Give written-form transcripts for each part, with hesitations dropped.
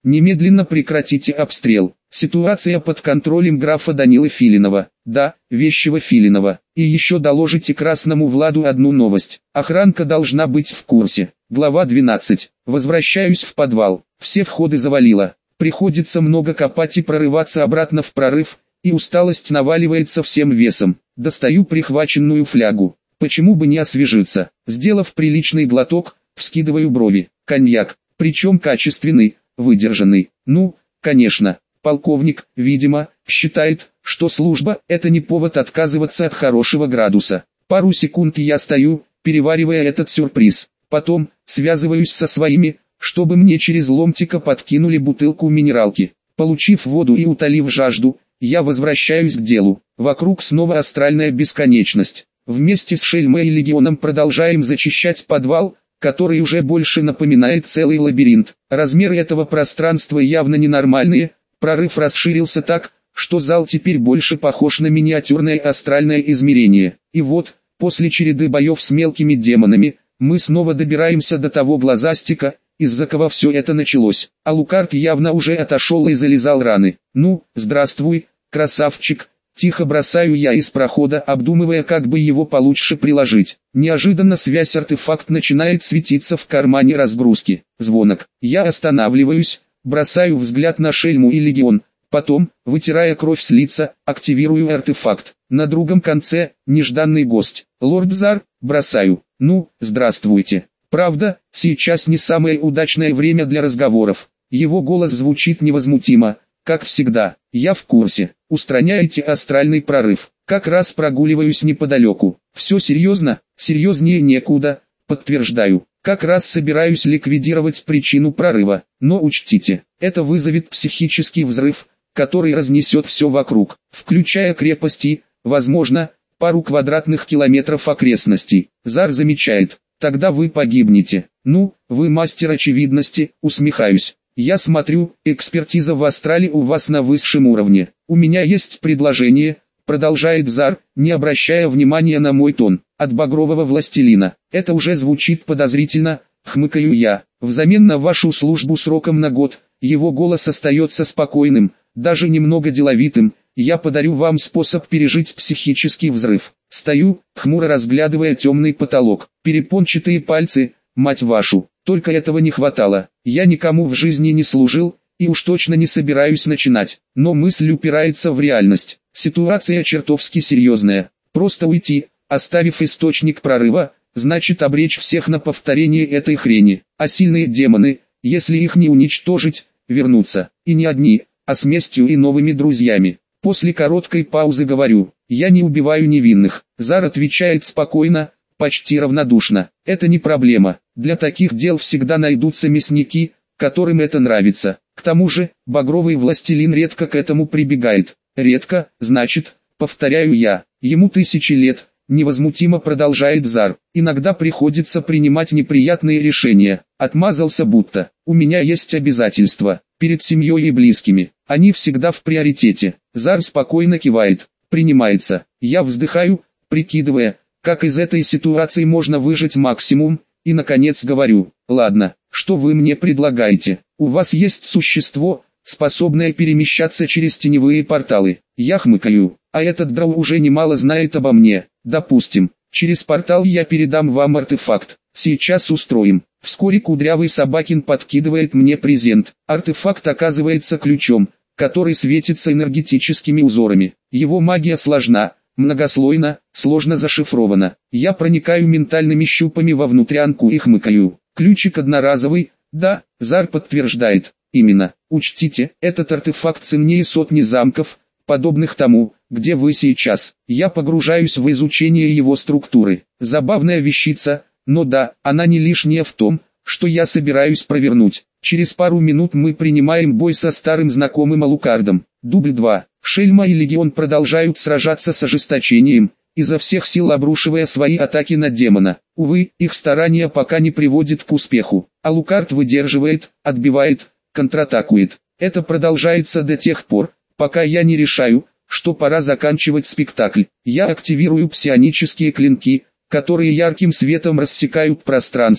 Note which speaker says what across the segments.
Speaker 1: Немедленно прекратите обстрел. Ситуация под контролем графа Данилы Филинова. Да, вещего Филинова. И еще доложите Красному Владу одну новость. Охранка должна быть в курсе. Глава 12. Возвращаюсь в подвал. Все входы завалило. Приходится много копать и прорываться обратно в прорыв, и усталость наваливается всем весом. Достаю прихваченную флягу. Почему бы не освежиться? Сделав приличный глоток, вскидываю брови. Коньяк, причем качественный, выдержанный. Ну, конечно, полковник, видимо, считает, что служба – это не повод отказываться от хорошего градуса. Пару секунд я стою, переваривая этот сюрприз. Потом, связываюсь со своими, чтобы мне через ломтика подкинули бутылку минералки. Получив воду и утолив жажду, я возвращаюсь к делу. Вокруг снова астральная бесконечность. Вместе с Шельмой и Легионом продолжаем зачищать подвал, который уже больше напоминает целый лабиринт. Размеры этого пространства явно ненормальные, прорыв расширился так, что зал теперь больше похож на миниатюрное астральное измерение. И вот, после череды боев с мелкими демонами, мы снова добираемся до того глазастика, из-за кого все это началось. Алукард явно уже отошел и залезал раны. «Ну, здравствуй, красавчик!» Тихо бросаю я из прохода, обдумывая, как бы его получше приложить. Неожиданно связь-артефакт начинает светиться в кармане разгрузки. Звонок. Я останавливаюсь, бросаю взгляд на Шельму и Легион. Потом, вытирая кровь с лица, активирую артефакт. На другом конце, нежданный гость. Лорд Зар, бросаю. «Ну, здравствуйте. Правда, сейчас не самое удачное время для разговоров». Его голос звучит невозмутимо. Как всегда, я в курсе. Устраняйте астральный прорыв. Как раз прогуливаюсь неподалеку. Все серьезно? Серьезнее некуда. Подтверждаю. Как раз собираюсь ликвидировать причину прорыва. Но учтите, это вызовет психический взрыв, который разнесет все вокруг, включая крепости, возможно, пару квадратных километров окрестностей. Зар замечает. Тогда вы погибнете. Ну, вы мастер очевидности, усмехаюсь. Я смотрю, экспертиза в астрале у вас на высшем уровне. У меня есть предложение, продолжает Зар, не обращая внимания на мой тон, от багрового властелина. Это уже звучит подозрительно, хмыкаю я. Взамен на вашу службу сроком на год, его голос остается спокойным, даже немного деловитым. Я подарю вам способ пережить психический взрыв. Стою, хмуро разглядывая темный потолок. Перепончатые пальцы, мать вашу. Только этого не хватало. Я никому в жизни не служил, и уж точно не собираюсь начинать. Но мысль упирается в реальность. Ситуация чертовски серьезная. Просто уйти, оставив источник прорыва, значит обречь всех на повторение этой хрени. А сильные демоны, если их не уничтожить, вернутся. И не одни, а с местью и новыми друзьями. После короткой паузы говорю, я не убиваю невинных. Зар отвечает спокойно, почти равнодушно. Это не проблема. Для таких дел всегда найдутся мясники, которым это нравится. К тому же, багровый властелин редко к этому прибегает. Редко, значит, повторяю я. Ему 1000 лет, невозмутимо продолжает Зар. Иногда приходится принимать неприятные решения. Отмазался будто. У меня есть обязательства. Перед семьей и близкими. Они всегда в приоритете. Зар спокойно кивает. Принимается. Я вздыхаю, прикидывая, как из этой ситуации можно выжать максимум, и наконец говорю, ладно, что вы мне предлагаете? У вас есть существо, способное перемещаться через теневые порталы. Я хмыкаю, а этот драу уже немало знает обо мне. Допустим, через портал я передам вам артефакт. Сейчас устроим. Вскоре кудрявый Собакин подкидывает мне презент. Артефакт оказывается ключом, который светится энергетическими узорами. Его магия сложна, многослойна, сложно зашифрована. Я проникаю ментальными щупами во внутрянку и хмыкаю. Ключик одноразовый, да, Зар подтверждает. Именно. Учтите, этот артефакт ценнее сотни замков, подобных тому, где вы сейчас. Я погружаюсь в изучение его структуры. Забавная вещица, но да, она не лишняя в том, что я собираюсь провернуть. Через пару минут мы принимаем бой со старым знакомым Алукардом. Дубль 2. Шельма и Легион продолжают сражаться с ожесточением, изо всех сил обрушивая свои атаки на демона. Увы, их старания пока не приводят к успеху. Алукард выдерживает, отбивает, контратакует. Это продолжается до тех пор, пока я не решаю, что пора заканчивать спектакль. Я активирую псионические клинки, которые ярким светом рассекают пространство,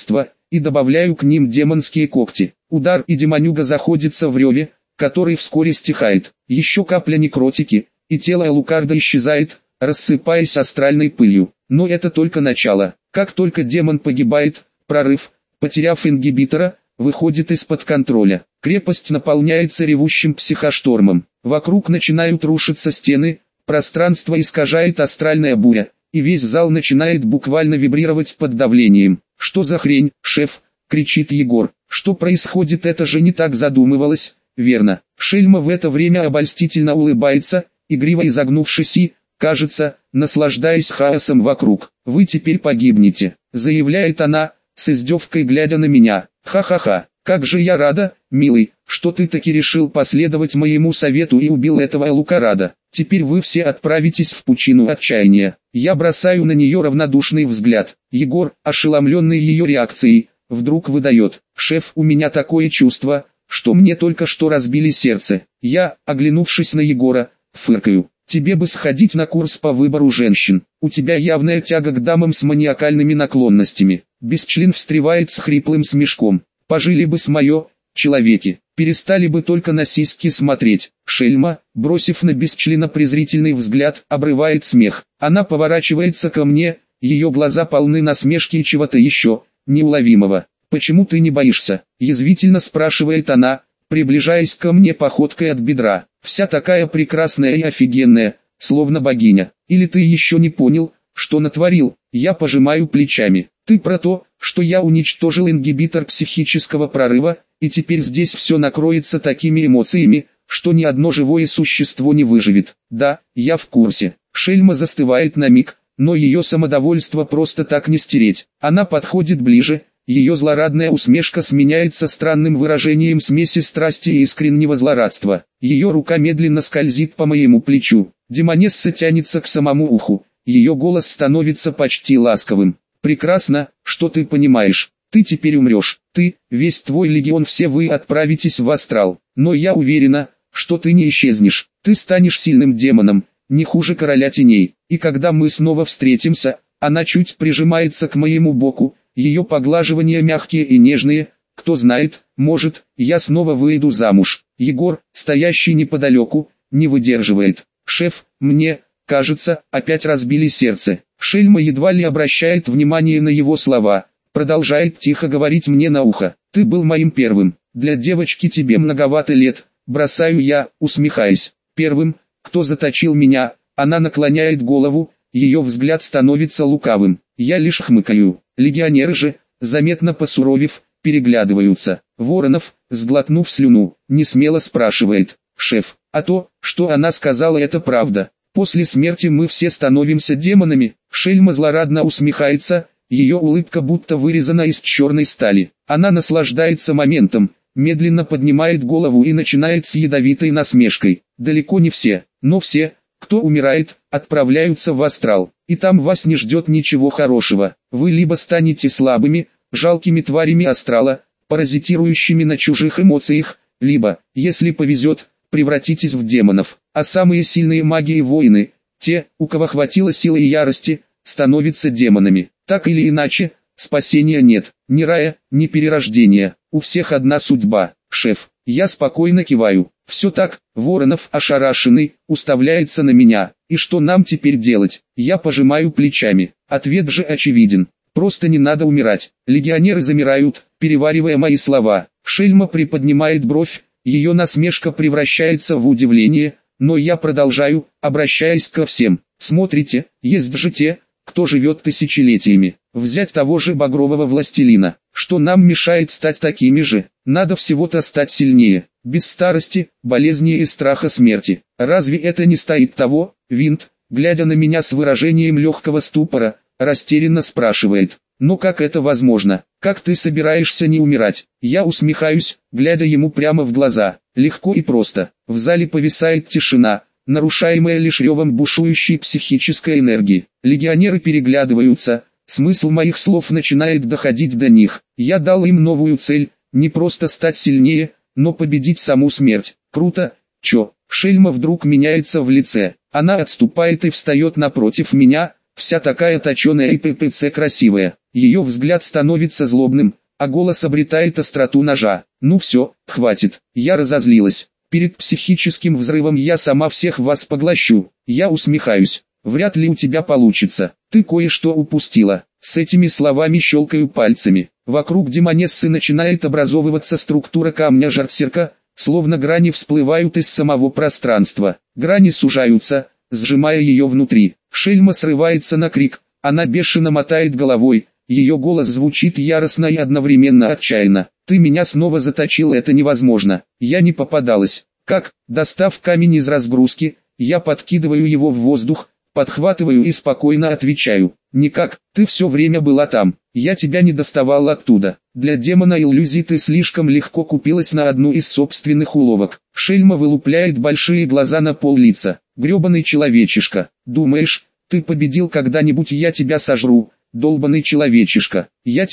Speaker 1: и добавляю к ним демонские когти. Удар, и демонюга заходится в реве, который вскоре стихает. Еще капля некротики, и тело Алукарда исчезает, рассыпаясь астральной пылью. Но это только начало. Как только демон погибает, прорыв, потеряв ингибитора, выходит из-под контроля. Крепость наполняется ревущим психоштормом. Вокруг начинают рушиться стены, пространство искажает астральная буря, и весь зал начинает буквально вибрировать под давлением. «Что за хрень, шеф?» — кричит Егор. «Что происходит? Это же не так задумывалось, верно?» Шельма в это время обольстительно улыбается, игриво изогнувшись и, кажется, наслаждаясь хаосом вокруг. «Вы теперь погибнете», — заявляет она, с издевкой глядя на меня. «Ха-ха-ха, как же я рада, милый, что ты таки решил последовать моему совету и убил этого Алукарада. Теперь вы все отправитесь в пучину отчаяния». Я бросаю на нее равнодушный взгляд. Егор, ошеломленный ее реакцией, вдруг выдает: «Шеф, у меня такое чувство, что мне только что разбили сердце». Я, оглянувшись на Егора, фыркаю. «Тебе бы сходить на курс по выбору женщин. У тебя явная тяга к дамам с маниакальными наклонностями». Бесчлен встревает с хриплым смешком. «Пожили бы с моё, человеки, перестали бы только на сиськи смотреть». Шельма, бросив на Бесчлена презрительный взгляд, обрывает смех. Она поворачивается ко мне, ее глаза полны насмешки и чего-то еще, неуловимого. «Почему ты не боишься?» — язвительно спрашивает она, приближаясь ко мне походкой от бедра. «Вся такая прекрасная и офигенная, словно богиня. Или ты еще не понял, что натворил?» Я пожимаю плечами. «Ты про то, что я уничтожил ингибитор психического прорыва, и теперь здесь все накроется такими эмоциями, что ни одно живое существо не выживет?» «Да, я в курсе». Шельма застывает на миг, но ее самодовольство просто так не стереть. Она подходит ближе, ее злорадная усмешка сменяется странным выражением смеси страсти и искреннего злорадства. Ее рука медленно скользит по моему плечу. Демонесса тянется к самому уху, ее голос становится почти ласковым. «Прекрасно, что ты понимаешь. Ты теперь умрешь. Ты, весь твой легион, все вы отправитесь в астрал. Но я уверена, что ты не исчезнешь. Ты станешь сильным демоном, не хуже короля теней. И когда мы снова встретимся...» Она чуть прижимается к моему боку, ее поглаживания мягкие и нежные. «Кто знает, может, я снова выйду замуж». Егор, стоящий неподалеку, не выдерживает. «Шеф, мне, кажется, опять разбили сердце». Шельма едва ли обращает внимание на его слова, продолжает тихо говорить мне на ухо. «Ты был моим первым. Для девочки тебе многовато лет», бросаю я, усмехаясь. «Первым, кто заточил меня». Она наклоняет голову, ее взгляд становится лукавым. Я лишь хмыкаю. Легионеры же, заметно посуровев, переглядываются. Воронов, сглотнув слюну, несмело спрашивает: «Шеф, а то, что она сказала, это правда? После смерти мы все становимся демонами?» Шельма злорадно усмехается, ее улыбка будто вырезана из черной стали. Она наслаждается моментом, медленно поднимает голову и начинает с ядовитой насмешкой. «Далеко не все, но все, кто умирает, отправляются в астрал, и там вас не ждет ничего хорошего. Вы либо станете слабыми, жалкими тварями астрала, паразитирующими на чужих эмоциях, либо, если повезет, превратитесь в демонов. А самые сильные маги и воины, те, у кого хватило силы и ярости, становятся демонами. Так или иначе, спасения нет, ни рая, ни перерождения, у всех одна судьба». «Шеф». Я спокойно киваю. «Все так». Воронов, ошарашенный, уставляется на меня. «И что нам теперь делать?» Я пожимаю плечами. Ответ же очевиден. Просто не надо умирать. Легионеры замирают, переваривая мои слова. Шельма приподнимает бровь, ее насмешка превращается в удивление, но я продолжаю, обращаясь ко всем. «Смотрите, есть же те, кто живет тысячелетиями. Взять того же багрового властелина. Что нам мешает стать такими же? Надо всего-то стать сильнее, без старости, болезни и страха смерти. Разве это не стоит того?» Винт, глядя на меня с выражением легкого ступора, растерянно спрашивает: «Ну как это возможно? Как ты собираешься не умирать?» Я усмехаюсь, глядя ему прямо в глаза. Легко и просто. В зале повисает тишина, нарушаемая лишь ревом бушующей психической энергии. Легионеры переглядываются, смысл моих слов начинает доходить до них. Я дал им новую цель, не просто стать сильнее, но победить саму смерть. Круто, чё? Шельма вдруг меняется в лице. Она отступает и встает напротив меня, вся такая точеная и ППЦ красивая. Ее взгляд становится злобным, а голос обретает остроту ножа. Ну все, хватит, я разозлилась. Перед психическим взрывом я сама всех вас поглощу. Я усмехаюсь. Вряд ли у тебя получится. Ты кое-что упустила. С этими словами щелкаю пальцами. Вокруг демонессы начинает образовываться структура камня Жартсерка, словно грани всплывают из самого пространства. Грани сужаются, сжимая ее внутри. Шельма срывается на крик. Она бешено мотает головой. Ее голос звучит яростно и одновременно отчаянно. «Ты меня снова заточил, это невозможно». Я не попадалась. Как? Достав камень из разгрузки, я подкидываю его в воздух, подхватываю и спокойно отвечаю. «Никак, ты все время была там, я тебя не доставал оттуда. Для демона иллюзий ты слишком легко купилась на одну из собственных уловок». Шельма вылупляет большие глаза на пол лица. «Гребаный человечишка, думаешь, ты победил когда-нибудь, я тебя сожру?» «Долбаный человечишка,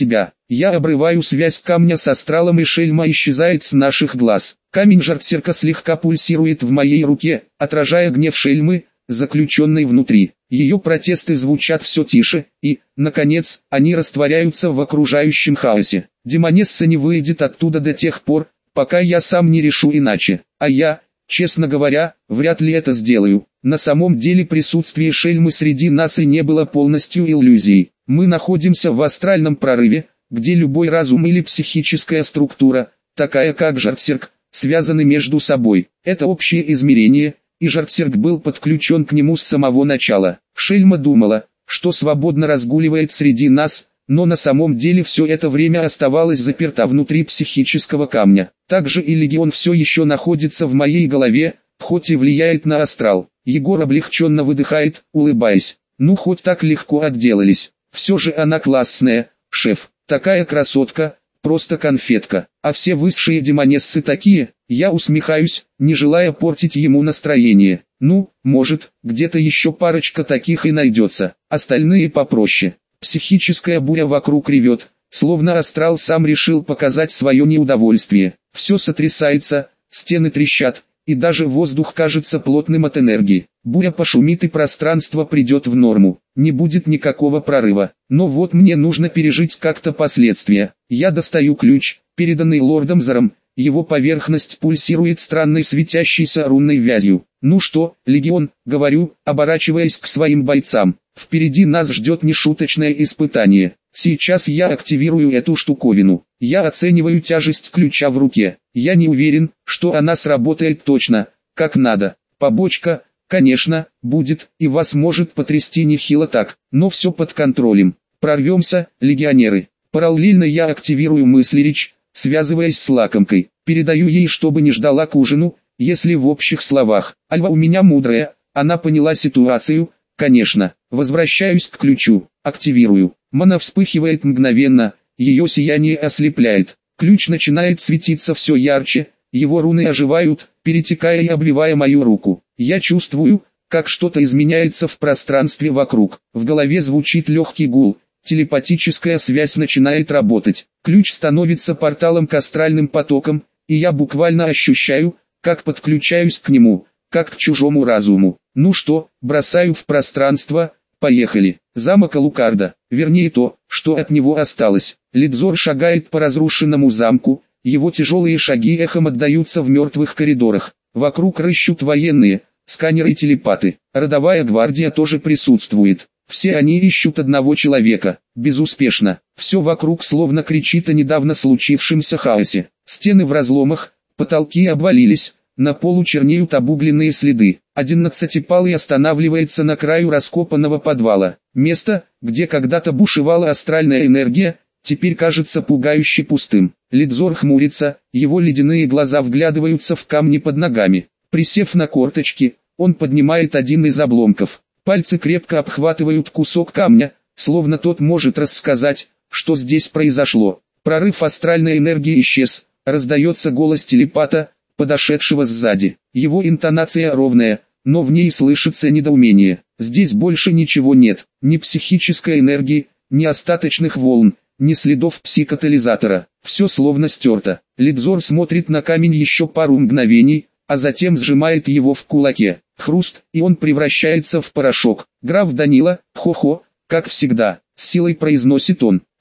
Speaker 1: я обрываю связь камня с астралом, и Шельма исчезает с наших глаз. Камень Жартсерка слегка пульсирует в моей руке, отражая гнев Шельмы, заключенной внутри. Ее протесты звучат все тише, и, наконец, они растворяются в окружающем хаосе. Демонесса не выйдет оттуда до тех пор, пока я сам не решу иначе. А я, честно говоря, вряд ли это сделаю. На самом деле присутствие Шельмы среди нас и не было полностью иллюзией. Мы находимся в астральном прорыве, где любой разум или психическая структура, такая как Жартсерк, связаны между собой. Это общее измерение, и Жартсерк был подключен к нему с самого начала. Шельма думала, что свободно разгуливает среди нас, но на самом деле все это время оставалась заперта внутри психического камня. Также и Легион все еще находится в моей голове, хоть и влияет на астрал. Егор облегченно выдыхает, улыбаясь. Ну хоть так легко отделались. Все же она классная, шеф. Такая красотка, просто конфетка. А все высшие демонессы такие. Я усмехаюсь, не желая портить ему настроение. Ну, может, где-то еще парочка таких и найдется. Остальные попроще. Психическая буря вокруг ревет, словно астрал сам решил показать свое неудовольствие. Все сотрясается, стены трещат, и даже воздух кажется плотным от энергии. Буря пошумит и пространство придет в норму. Не будет никакого прорыва. Но вот мне нужно пережить как-то последствия. Я достаю ключ, переданный лордом Заром. Его поверхность пульсирует странной светящейся рунной вязью. «Ну что, Легион», — говорю, оборачиваясь к своим бойцам. «Впереди нас ждет нешуточное испытание. Сейчас я активирую эту штуковину. Я оцениваю тяжесть ключа в руке. Я не уверен, что она сработает точно, как надо. Побочка, конечно, будет, и вас может потрясти нехило так, но все под контролем. Прорвемся, легионеры». Параллельно я активирую мыслеречь, связываясь с лакомкой. Передаю ей, чтобы не ждала к ужину, если в общих словах. Альва у меня мудрая, она поняла ситуацию, конечно. Возвращаюсь к ключу, активирую. Мана вспыхивает мгновенно, ее сияние ослепляет. Ключ начинает светиться все ярче, его руны оживают, перетекая и обливая мою руку. Я чувствую, как что-то изменяется в пространстве вокруг. В голове звучит легкий гул, телепатическая связь начинает работать. Ключ становится порталом к астральным потокам, и я буквально ощущаю, как подключаюсь к нему, как к чужому разуму. Ну что, бросаю в пространство, поехали. Замок Алукарда, вернее то, что от него осталось. Лидзор шагает по разрушенному замку, его тяжелые шаги эхом отдаются в мертвых коридорах. Вокруг рыщут военные, сканеры и телепаты. Родовая гвардия тоже присутствует. Все они ищут одного человека, безуспешно. Все вокруг словно кричит о недавно случившемся хаосе. Стены в разломах, потолки обвалились, на полу чернеют обугленные следы. 11-палый останавливается на краю раскопанного подвала. Место, где когда-то бушевала астральная энергия, теперь кажется пугающе пустым. Лидзор хмурится, его ледяные глаза вглядываются в камни под ногами. Присев на корточки, он поднимает один из обломков. Пальцы крепко обхватывают кусок камня, словно тот может рассказать, что здесь произошло. Прорыв астральной энергии исчез, раздается голос телепата, подошедшего сзади. Его интонация ровная, но в ней слышится недоумение. Здесь больше ничего нет, ни психической энергии, ни остаточных волн, ни следов псикатализатора. Все словно стерто. Лидзор смотрит на камень еще пару мгновений, а затем сжимает его в кулаке. Хруст, и он превращается в порошок. «Граф Данила, хо-хо, как всегда», — с силой произносит он.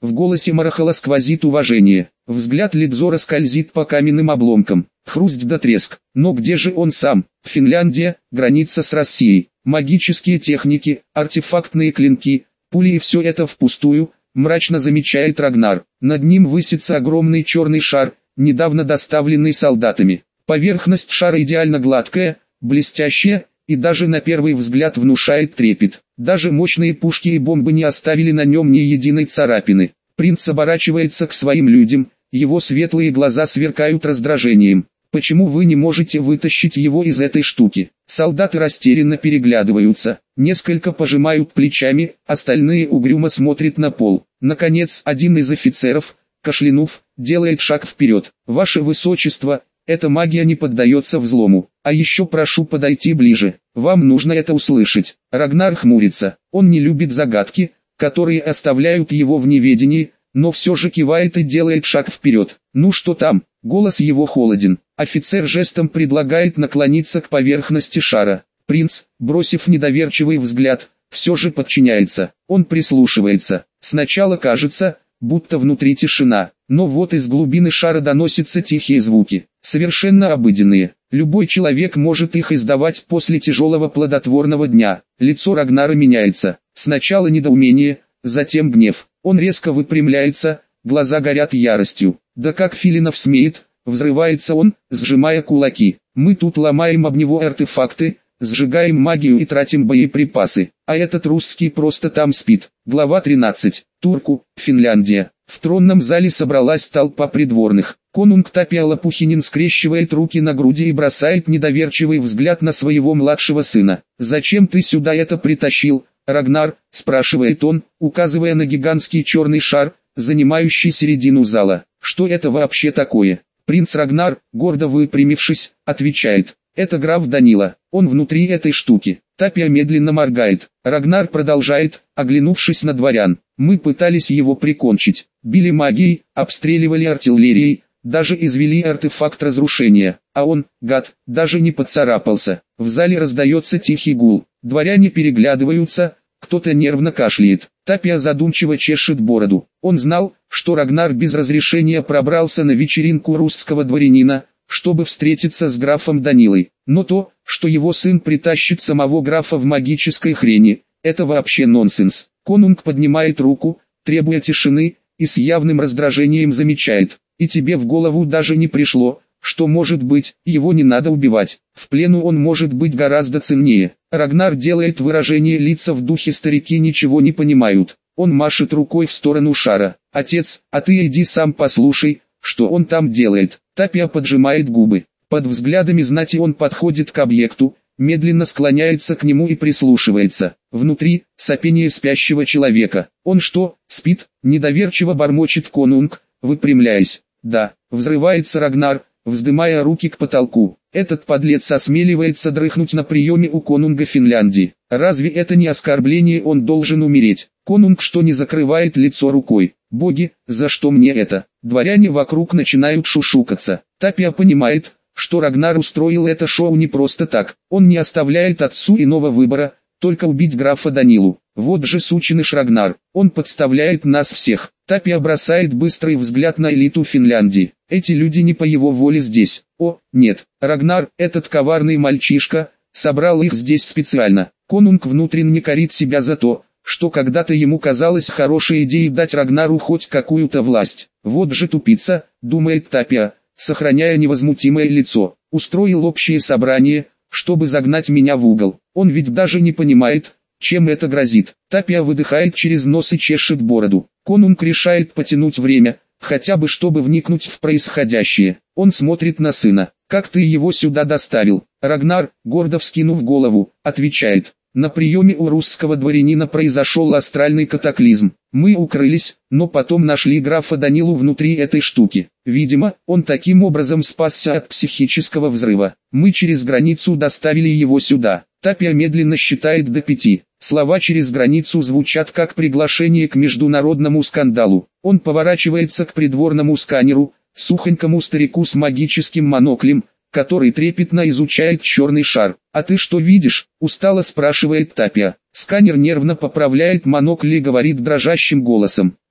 Speaker 1: В голосе Марахала сквозит уважение. Взгляд Лидзора скользит по каменным обломкам. Хруст да треск. Но где же он сам? Финляндия, граница с Россией. Магические техники, артефактные клинки, пули и все это впустую, мрачно замечает Рагнар. Над ним высится огромный черный шар, недавно доставленный солдатами. Поверхность шара идеально гладкая, блестящая, и даже на первый взгляд внушает трепет. Даже мощные пушки и бомбы не оставили на нем ни единой царапины. Принц оборачивается к своим людям, его светлые глаза сверкают раздражением. Почему вы не можете вытащить его из этой штуки? Солдаты растерянно переглядываются, несколько пожимают плечами, остальные угрюмо смотрят на пол. Наконец, один из офицеров, кашлянув, делает шаг вперед. Ваше Высочество, эта магия не поддается взлому. А еще прошу подойти ближе, вам нужно это услышать. Рагнар хмурится, он не любит загадки, которые оставляют его в неведении, но все же кивает и делает шаг вперед. Ну что там? Голос его холоден. Офицер жестом предлагает наклониться к поверхности шара. Принц, бросив недоверчивый взгляд, все же подчиняется. Он прислушивается. Сначала кажется, будто внутри тишина, но вот из глубины шара доносятся тихие звуки, совершенно обыденные. Любой человек может их издавать после тяжелого плодотворного дня. Лицо Рагнара меняется. Сначала недоумение, затем гнев. Он резко выпрямляется, глаза горят яростью. Да как Филинов смеет, взрывается он, сжимая кулаки. Мы тут ломаем об него артефакты, сжигаем магию и тратим боеприпасы, а этот русский просто там спит. Глава 13. Турку, Финляндия. В тронном зале собралась толпа придворных. Конунг Тапия Лопухинин скрещивает руки на груди и бросает недоверчивый взгляд на своего младшего сына. «Зачем ты сюда это притащил, Рагнар?» – спрашивает он, указывая на гигантский черный шар, занимающий середину зала. «Что это вообще такое?» Принц Рагнар, гордо выпрямившись, отвечает. «Это граф Данила, он внутри этой штуки». Тапия медленно моргает. Рагнар продолжает, оглянувшись на дворян. «Мы пытались его прикончить, били магией, обстреливали артиллерией, даже извели артефакт разрушения, а он, гад, даже не поцарапался». В зале раздается тихий гул. Дворяне переглядываются, кто-то нервно кашляет. Тапия задумчиво чешет бороду. Он знал, что Рагнар без разрешения пробрался на вечеринку русского дворянина, чтобы встретиться с графом Данилой. Но то, что его сын притащит самого графа в магической хрени, это вообще нонсенс. Конунг поднимает руку, требуя тишины, и с явным раздражением замечает. И тебе в голову даже не пришло, что может быть, его не надо убивать. В плену он может быть гораздо ценнее. Рагнар делает выражение лица в духе «старики ничего не понимают». Он машет рукой в сторону шара. «Отец, а ты иди сам послушай, что он там делает». Тапия поджимает губы. Под взглядами знати он подходит к объекту, медленно склоняется к нему и прислушивается. Внутри – сопение спящего человека. «Он что, спит?» – недоверчиво бормочет Конунг, выпрямляясь. «Да», – взрывается Рагнар, вздымая руки к потолку. «Этот подлец осмеливается дрыхнуть на приеме у конунга Финляндии. Разве это не оскорбление, он должен умереть?» Конунг что не закрывает лицо рукой. «Боги, за что мне это?» Дворяне вокруг начинают шушукаться. Тапия понимает, что Рагнар устроил это шоу не просто так. Он не оставляет отцу иного выбора, только убить графа Данилу. Вот же сученыш Рагнар, он подставляет нас всех. Тапия бросает быстрый взгляд на элиту Финляндии. Эти люди не по его воле здесь. О, нет, Рагнар, этот коварный мальчишка, собрал их здесь специально. Конунг внутренне корит себя за то, что когда-то ему казалось хорошей идеей дать Рагнару хоть какую-то власть. Вот же тупица, думает Тапия, сохраняя невозмутимое лицо. Устроил общее собрание, чтобы загнать меня в угол. Он ведь даже не понимает, чем это грозит. Тапия выдыхает через нос и чешет бороду. Конунг решает потянуть время, хотя бы чтобы вникнуть в происходящее. Он смотрит на сына. «Как ты его сюда доставил?» Рагнар, гордо вскинув голову, отвечает. «На приеме у русского дворянина произошел астральный катаклизм. Мы укрылись, но потом нашли графа Данилу внутри этой штуки. Видимо, он таким образом спасся от психического взрыва. Мы через границу доставили его сюда». Тапия медленно считает до 5. Слова «через границу» звучат как приглашение к международному скандалу. Он поворачивается к придворному сканеру, сухонькому старику с магическим моноклем, который трепетно изучает черный шар. «А ты что видишь?» – устало спрашивает Тапия. Сканер нервно поправляет монокль и говорит дрожащим голосом.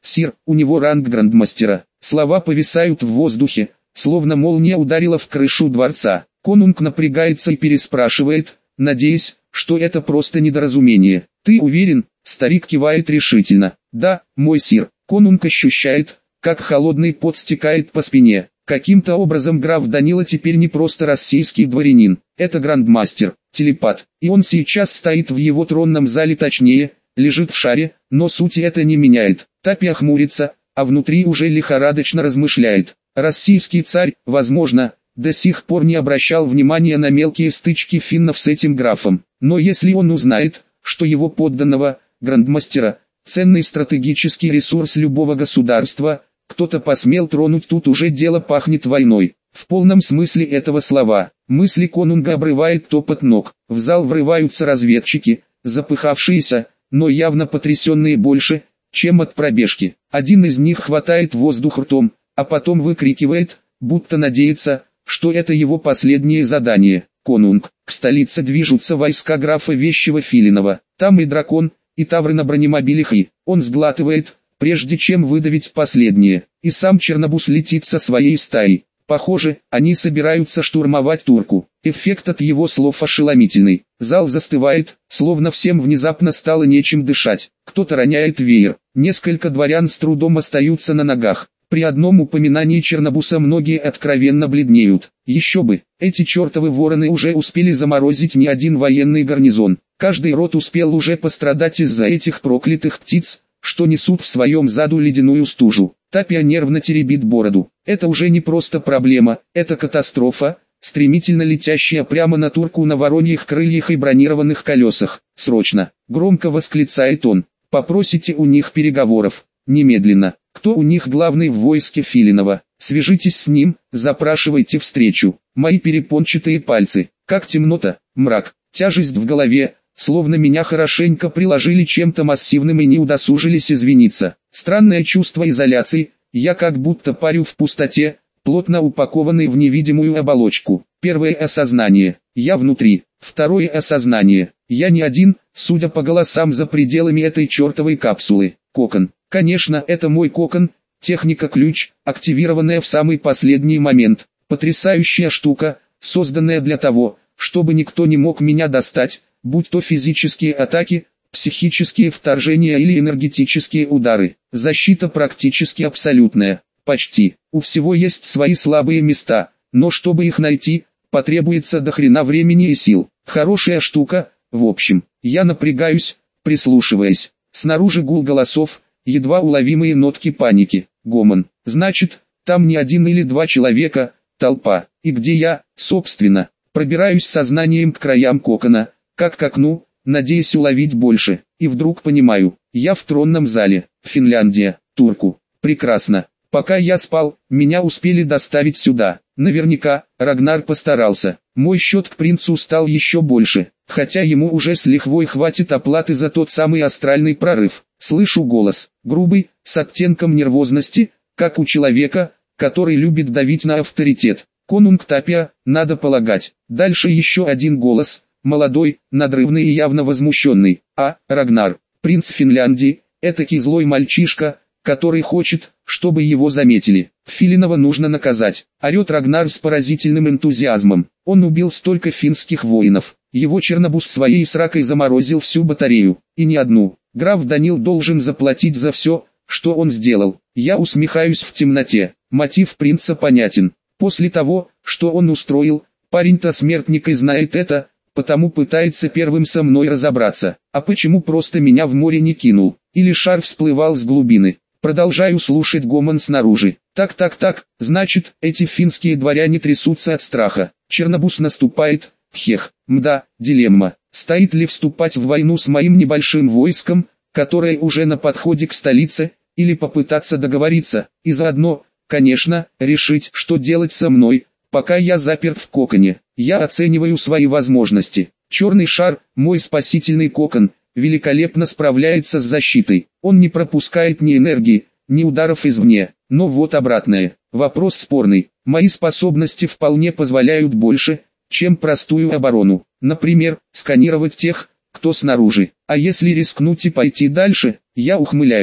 Speaker 1: «Сир, у него ранг грандмастера». Слова повисают в воздухе, словно молния ударила в крышу дворца. Конунг напрягается и переспрашивает, надеясь, что это просто недоразумение. «Ты уверен?» Старик кивает решительно. «Да, мой сир». Конунг ощущает, как холодный пот стекает по спине. Каким-то образом граф Данила теперь не просто российский дворянин, это грандмастер, телепат, и он сейчас стоит в его тронном зале, точнее, лежит в шаре, но сути это не меняет. Тапия хмурится, а внутри уже лихорадочно размышляет. Российский царь, возможно, до сих пор не обращал внимания на мелкие стычки финнов с этим графом, но если он узнает, что его подданного, грандмастера, ценный стратегический ресурс любого государства, кто-то посмел тронуть, тут уже дело пахнет войной. В полном смысле этого слова. Мысли конунга обрывает топот ног. В зал врываются разведчики, запыхавшиеся, но явно потрясенные больше, чем от пробежки. Один из них хватает воздух ртом, а потом выкрикивает, будто надеется, что это его последнее задание. Конунг. К столице движутся войска графа Вещего Филинова. Там и дракон, и тавры на бронемобилях, и он сглатывает, прежде чем выдавить последнее, и сам Чернобус летит со своей стаей. Похоже, они собираются штурмовать Турку. Эффект от его слов ошеломительный. Зал застывает, словно всем внезапно стало нечем дышать. Кто-то роняет веер. Несколько дворян с трудом остаются на ногах. При одном упоминании Чернобуса многие откровенно бледнеют. Еще бы, эти чертовы вороны уже успели заморозить не один военный гарнизон. Каждый род успел уже пострадать из-за этих проклятых птиц, что несут в своем заду ледяную стужу. Тапия нервно теребит бороду. Это уже не просто проблема, это катастрофа, стремительно летящая прямо на Турку на вороньих крыльях и бронированных колесах. «Срочно!» — громко восклицает он. «Попросите у них переговоров. Немедленно. Кто у них главный в войске Филинова? Свяжитесь с ним, запрашивайте встречу». Мои перепончатые пальцы. Как темнота, мрак, тяжесть в голове. Словно меня хорошенько приложили чем-то массивным и не удосужились извиниться. Странное чувство изоляции, я как будто парю в пустоте, плотно упакованный в невидимую оболочку. Первое осознание, я внутри. Второе осознание, я не один, судя по голосам за пределами этой чертовой капсулы. Кокон. Конечно, это мой кокон, техника-ключ, активированная в самый последний момент. Потрясающая штука, созданная для того, чтобы никто не мог меня достать, будь то физические атаки, психические вторжения или энергетические удары. Защита практически абсолютная. Почти. У всего есть свои слабые места, но чтобы их найти, потребуется до хрена времени и сил. Хорошая штука, в общем. Я напрягаюсь, прислушиваясь. Снаружи гул голосов, едва уловимые нотки паники. Гомон. Значит, там не один или два человека, толпа. И где я, собственно? Пробираюсь сознанием к краям кокона, как к окну, надеясь уловить больше, и вдруг понимаю, я в тронном зале, Финляндия, Турку. Прекрасно. Пока я спал, меня успели доставить сюда. Наверняка, Рагнар постарался. Мой счет к принцу стал еще больше, хотя ему уже с лихвой хватит оплаты за тот самый астральный прорыв. Слышу голос, грубый, с оттенком нервозности, как у человека, который любит давить на авторитет. Конунг Тапия, надо полагать. Дальше еще один голос. Молодой, надрывный и явно возмущенный. Рагнар, принц Финляндии, этакий злой мальчишка, который хочет, чтобы его заметили. Филинова нужно наказать. Орет Рагнар с поразительным энтузиазмом. Он убил столько финских воинов. Его Чернобус своей сракой заморозил всю батарею. И не одну. Граф Данил должен заплатить за все, что он сделал. Я усмехаюсь в темноте. Мотив принца понятен. После того, что он устроил, парень-то смертник и знает это, потому пытается первым со мной разобраться. А почему просто меня в море не кинул? Или шар всплывал с глубины? Продолжаю слушать гомон снаружи. Так, значит, эти финские дворяне трясутся от страха. Чернобус наступает, хех, мда, дилемма. Стоит ли вступать в войну с моим небольшим войском, которое уже на подходе к столице, или попытаться договориться, и заодно, конечно, решить, что делать со мной, пока я заперт в коконе. Я оцениваю свои возможности. Черный шар, мой спасительный кокон, великолепно справляется с защитой. Он не пропускает ни энергии, ни ударов извне. Но вот обратное. Вопрос спорный. Мои способности вполне позволяют больше, чем простую оборону. Например, сканировать тех, кто снаружи. А если рискнуть и пойти дальше, я ухмыляюсь.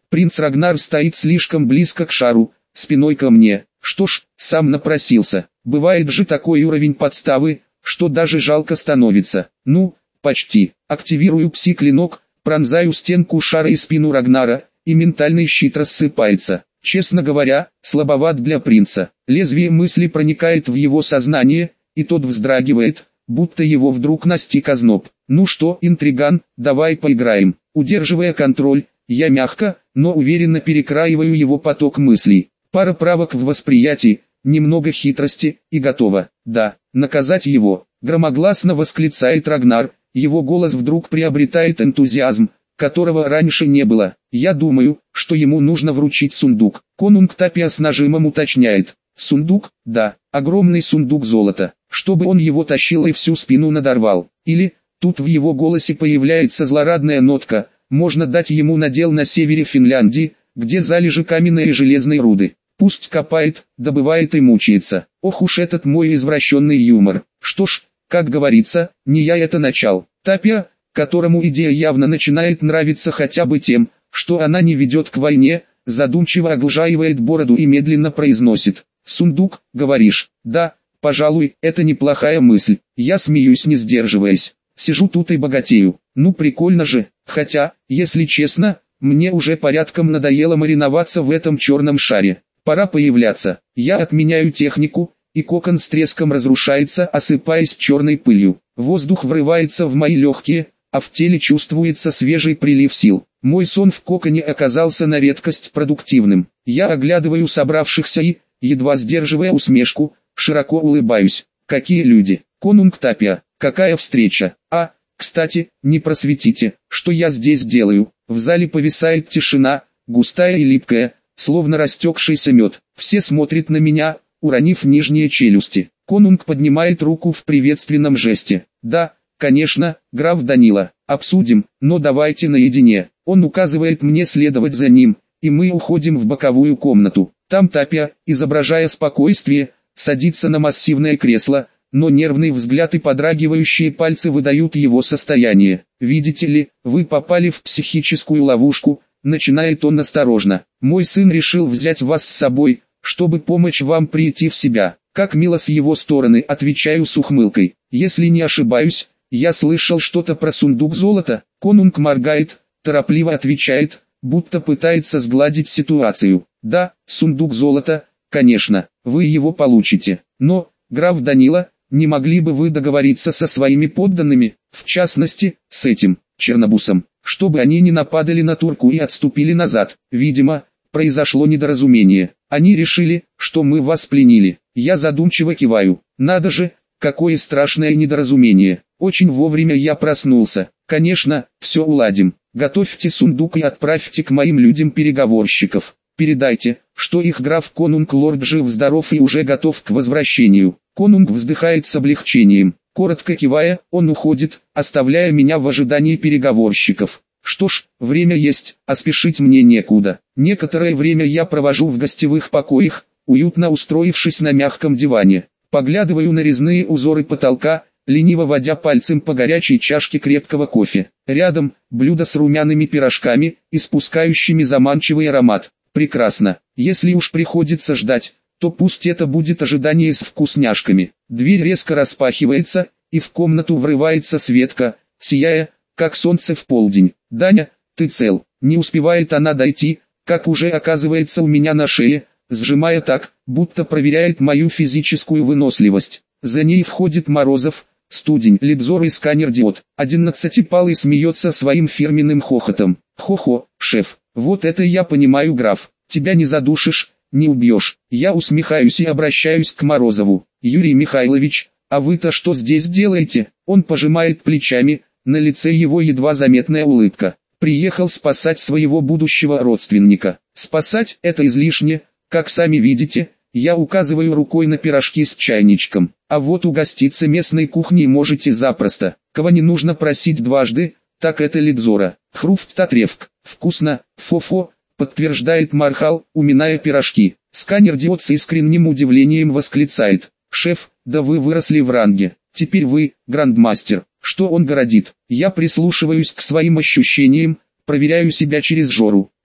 Speaker 1: Принц Рагнар стоит слишком близко к шару, спиной ко мне. Что ж, сам напросился. Бывает же такой уровень подставы, что даже жалко становится. Ну, почти. Активирую пси-клинок, пронзаю стенку шара и спину Рагнара, и ментальный щит рассыпается. Честно говоря, слабоват для принца. Лезвие мысли проникает в его сознание, и тот вздрагивает, будто его вдруг настиг озноб. Ну что, интриган, давай поиграем. Удерживая контроль, я мягко, но уверенно перекраиваю его поток мыслей. Пара правок в восприятии, немного хитрости, и готово. Да, наказать его. Громогласно восклицает Рагнар, его голос вдруг приобретает энтузиазм, которого раньше не было. Я думаю, что ему нужно вручить сундук. Конунг Тапиа с нажимом уточняет. Сундук, да, огромный сундук золота, чтобы он его тащил и всю спину надорвал. Или, тут в его голосе появляется злорадная нотка, можно дать ему надел на севере Финляндии, где залежи каменной и железной руды. Пусть копает, добывает и мучается. Ох уж этот мой извращенный юмор. Что ж, как говорится, не я это начал. Тапиа, которому идея явно начинает нравиться хотя бы тем, что она не ведет к войне, задумчиво оглаживает бороду и медленно произносит. «Сундук, говоришь?» «Да, пожалуй, это неплохая мысль». Я смеюсь, не сдерживаясь. Сижу тут и богатею. Ну прикольно же, хотя, если честно, мне уже порядком надоело мариноваться в этом черном шаре. Пора появляться. Я отменяю технику, и кокон с треском разрушается, осыпаясь черной пылью. Воздух врывается в мои легкие, а в теле чувствуется свежий прилив сил. Мой сон в коконе оказался на редкость продуктивным. Я оглядываю собравшихся и, едва сдерживая усмешку, широко улыбаюсь. Какие люди! Конунг Тапиа, какая встреча! А, кстати, не просветите, что я здесь делаю. В зале повисает тишина, густая и липкая, словно растекшийся мед. Все смотрят на меня, уронив нижние челюсти. Конунг поднимает руку в приветственном жесте. Да, конечно, граф Данила, обсудим, но давайте наедине. Он указывает мне следовать за ним, и мы уходим в боковую комнату. Там Тапиа, изображая спокойствие, садится на массивное кресло, но нервный взгляд и подрагивающие пальцы выдают его состояние. «Видите ли, вы попали в психическую ловушку», — начинает он осторожно. «Мой сын решил взять вас с собой, чтобы помочь вам прийти в себя». Как мило с его стороны, отвечаю с ухмылкой. Если не ошибаюсь, я слышал что-то про сундук золота. Конунг моргает, торопливо отвечает, будто пытается сгладить ситуацию. Да, сундук золота, конечно, вы его получите. Но, граф Данила, не могли бы вы договориться со своими подданными, в частности, с этим, Чернобусом, чтобы они не нападали на турку и отступили назад? Видимо, произошло недоразумение. Они решили, что мы вас пленили. Я задумчиво киваю. Надо же, какое страшное недоразумение. Очень вовремя я проснулся. Конечно, все уладим. Готовьте сундук и отправьте к моим людям переговорщиков. Передайте, что их граф Конунг Лорд жив-здоров и уже готов к возвращению. Конунг вздыхает с облегчением. Коротко кивая, он уходит, оставляя меня в ожидании переговорщиков. Что ж, время есть, а спешить мне некуда. Некоторое время я провожу в гостевых покоях, уютно устроившись на мягком диване. Поглядываю на резные узоры потолка, лениво водя пальцем по горячей чашке крепкого кофе. Рядом блюдо с румяными пирожками, испускающими заманчивый аромат. Прекрасно. Если уж приходится ждать, то пусть это будет ожидание с вкусняшками. Дверь резко распахивается, и в комнату врывается Светка, сияя, как солнце в полдень. «Даня, ты цел?» Не успевает она дойти, как уже оказывается у меня на шее, сжимая так, будто проверяет мою физическую выносливость. За ней входит Морозов, студень, Лидзор и сканер-диод. 11-палый смеется своим фирменным хохотом. «Хо-хо, шеф, вот это я понимаю, граф, тебя не задушишь, не убьешь». Я усмехаюсь и обращаюсь к Морозову. «Юрий Михайлович, а вы-то что здесь делаете?» Он пожимает плечами, на лице его едва заметная улыбка. «Приехал спасать своего будущего родственника». «Спасать — это излишне, как сами видите». Я указываю рукой на пирожки с чайничком. А вот угоститься местной кухней можете запросто. Кого не нужно просить дважды, так это Лидзора. Хруфт-татревк. Вкусно, фо-фо, подтверждает Мархал, уминая пирожки. Сканер-диод с искренним удивлением восклицает. «Шеф, да вы выросли в ранге. Теперь вы, грандмастер». Что он городит? Я прислушиваюсь к своим ощущениям, проверяю себя через Жору.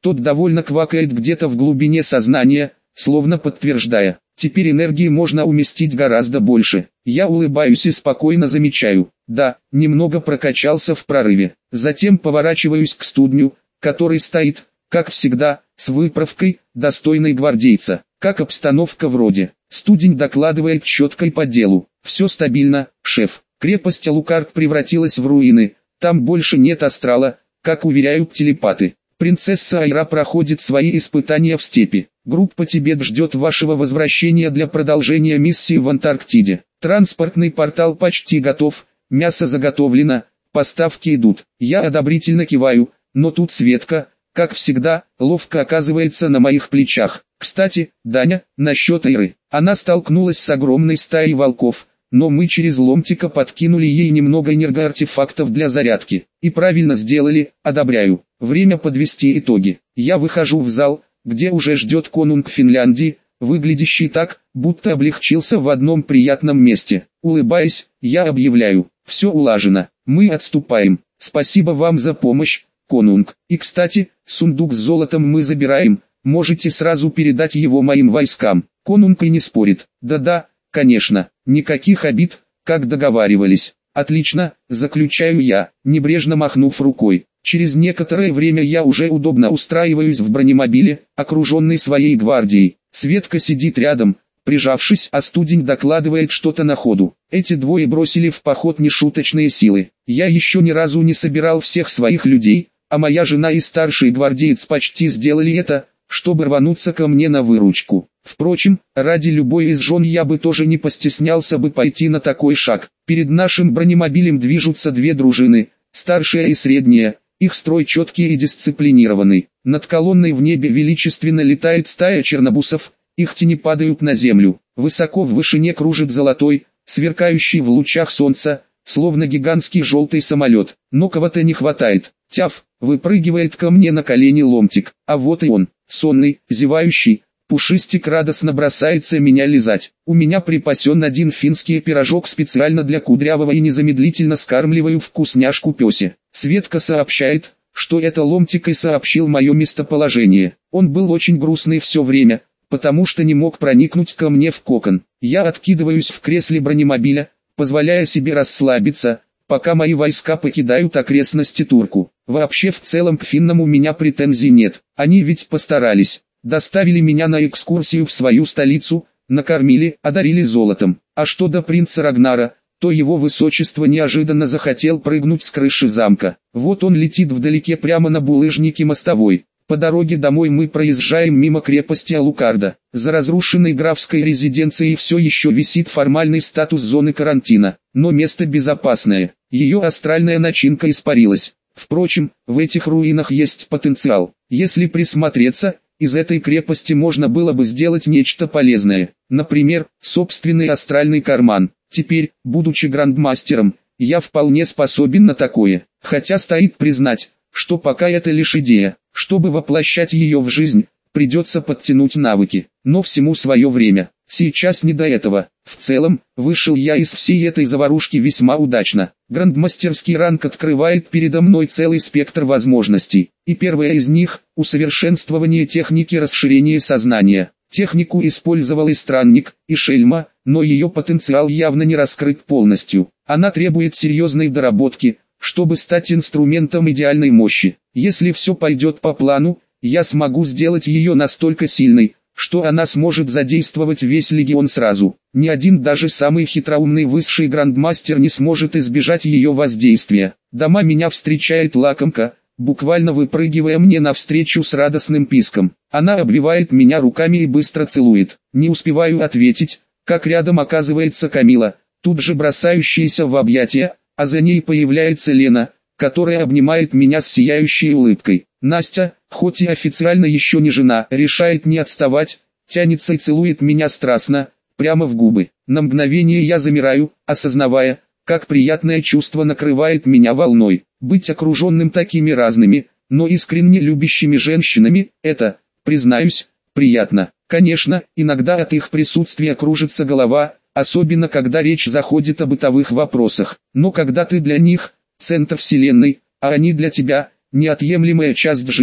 Speaker 1: Тот довольно квакает где-то в глубине сознания, словно подтверждая: теперь энергии можно уместить гораздо больше. Я улыбаюсь и спокойно замечаю: да, немного прокачался в прорыве. Затем поворачиваюсь к студню, который стоит, как всегда, с выправкой, достойной гвардейца. Как обстановка вроде? Студень докладывает четко и по делу. Все стабильно, шеф. Крепость Алукард превратилась в руины, там больше нет астрала, как уверяют телепаты. Принцесса Айра проходит свои испытания в степи. Группа Тибет ждет вашего возвращения для продолжения миссии в Антарктиде. Транспортный портал почти готов, мясо заготовлено, поставки идут. Я одобрительно киваю, но тут Светка, как всегда, ловко оказывается на моих плечах. Кстати, Даня, насчет Айры. Она столкнулась с огромной стаей волков, но мы через ломтика подкинули ей немного энергоартефактов для зарядки. И правильно сделали, одобряю. Время подвести итоги. Я выхожу в зал, где уже ждет конунг Финляндии, выглядящий так, будто облегчился в одном приятном месте. Улыбаясь, я объявляю: все улажено, мы отступаем. Спасибо вам за помощь, конунг. И кстати, сундук с золотом мы забираем, можете сразу передать его моим войскам. Конунг и не спорит: да-да, конечно, никаких обид, как договаривались. Отлично, заключаю я, небрежно махнув рукой. Через некоторое время я уже удобно устраиваюсь в бронемобиле, окруженный своей гвардией. Светка сидит рядом, прижавшись, а студень докладывает что-то на ходу. Эти двое бросили в поход нешуточные силы. Я еще ни разу не собирал всех своих людей, а моя жена и старший гвардеец почти сделали это, чтобы рвануться ко мне на выручку. Впрочем, ради любой из жен я бы тоже не постеснялся бы пойти на такой шаг. Перед нашим бронемобилем движутся две дружины, старшая и средняя. Их строй четкий и дисциплинированный. Над колонной в небе величественно летает стая чернобусов, их тени падают на землю. Высоко в вышине кружит золотой, сверкающий в лучах солнца, словно гигантский желтый самолет. Но кого-то не хватает. Тяф, выпрыгивает ко мне на колени ломтик. А вот и он, сонный, зевающий. Пушистик радостно бросается меня лизать. У меня припасен один финский пирожок специально для Кудрявого и незамедлительно скармливаю вкусняшку Пёсе. Светка сообщает, что это ломтик и сообщил мое местоположение. Он был очень грустный все время, потому что не мог проникнуть ко мне в кокон. Я откидываюсь в кресле бронемобиля, позволяя себе расслабиться, пока мои войска покидают окрестности Турку. Вообще в целом к финнам у меня претензий нет, они ведь постарались. Доставили меня на экскурсию в свою столицу, накормили, одарили золотом. А что до принца Рагнара, то его высочество неожиданно захотел прыгнуть с крыши замка. Вот он летит вдалеке прямо на булыжнике мостовой. По дороге домой мы проезжаем мимо крепости Алукарда. За разрушенной графской резиденцией все еще висит формальный статус зоны карантина, но место безопасное. Ее астральная начинка испарилась. Впрочем, в этих руинах есть потенциал. Если присмотреться, из этой крепости можно было бы сделать нечто полезное. Например, собственный астральный карман. Теперь, будучи грандмастером, я вполне способен на такое. Хотя стоит признать, что пока это лишь идея. Чтобы воплощать ее в жизнь, придется подтянуть навыки. Но всему свое время. Сейчас не до этого. В целом, вышел я из всей этой заварушки весьма удачно. Грандмастерский ранг открывает передо мной целый спектр возможностей. И первая из них – усовершенствование техники расширения сознания. Технику использовал и странник, и шельма, но ее потенциал явно не раскрыт полностью. Она требует серьезной доработки, чтобы стать инструментом идеальной мощи. Если все пойдет по плану, я смогу сделать ее настолько сильной, что она сможет задействовать весь легион сразу. Ни один даже самый хитроумный высший грандмастер не сможет избежать ее воздействия. Дома меня встречает лакомка, буквально выпрыгивая мне навстречу с радостным писком. Она обвивает меня руками и быстро целует. Не успеваю ответить, как рядом оказывается Камила, тут же бросающаяся в объятия, а за ней появляется Лена, которая обнимает меня с сияющей улыбкой. Настя, хоть и официально еще не жена, решает не отставать, тянется и целует меня страстно, прямо в губы. На мгновение я замираю, осознавая, как приятное чувство накрывает меня волной. Быть окруженным такими разными, но искренне любящими женщинами, это, признаюсь, приятно. Конечно, иногда от их присутствия кружится голова, особенно когда речь заходит о бытовых вопросах. Но когда ты для них – центр вселенной, а они для тебя – неотъемлемая часть жизни,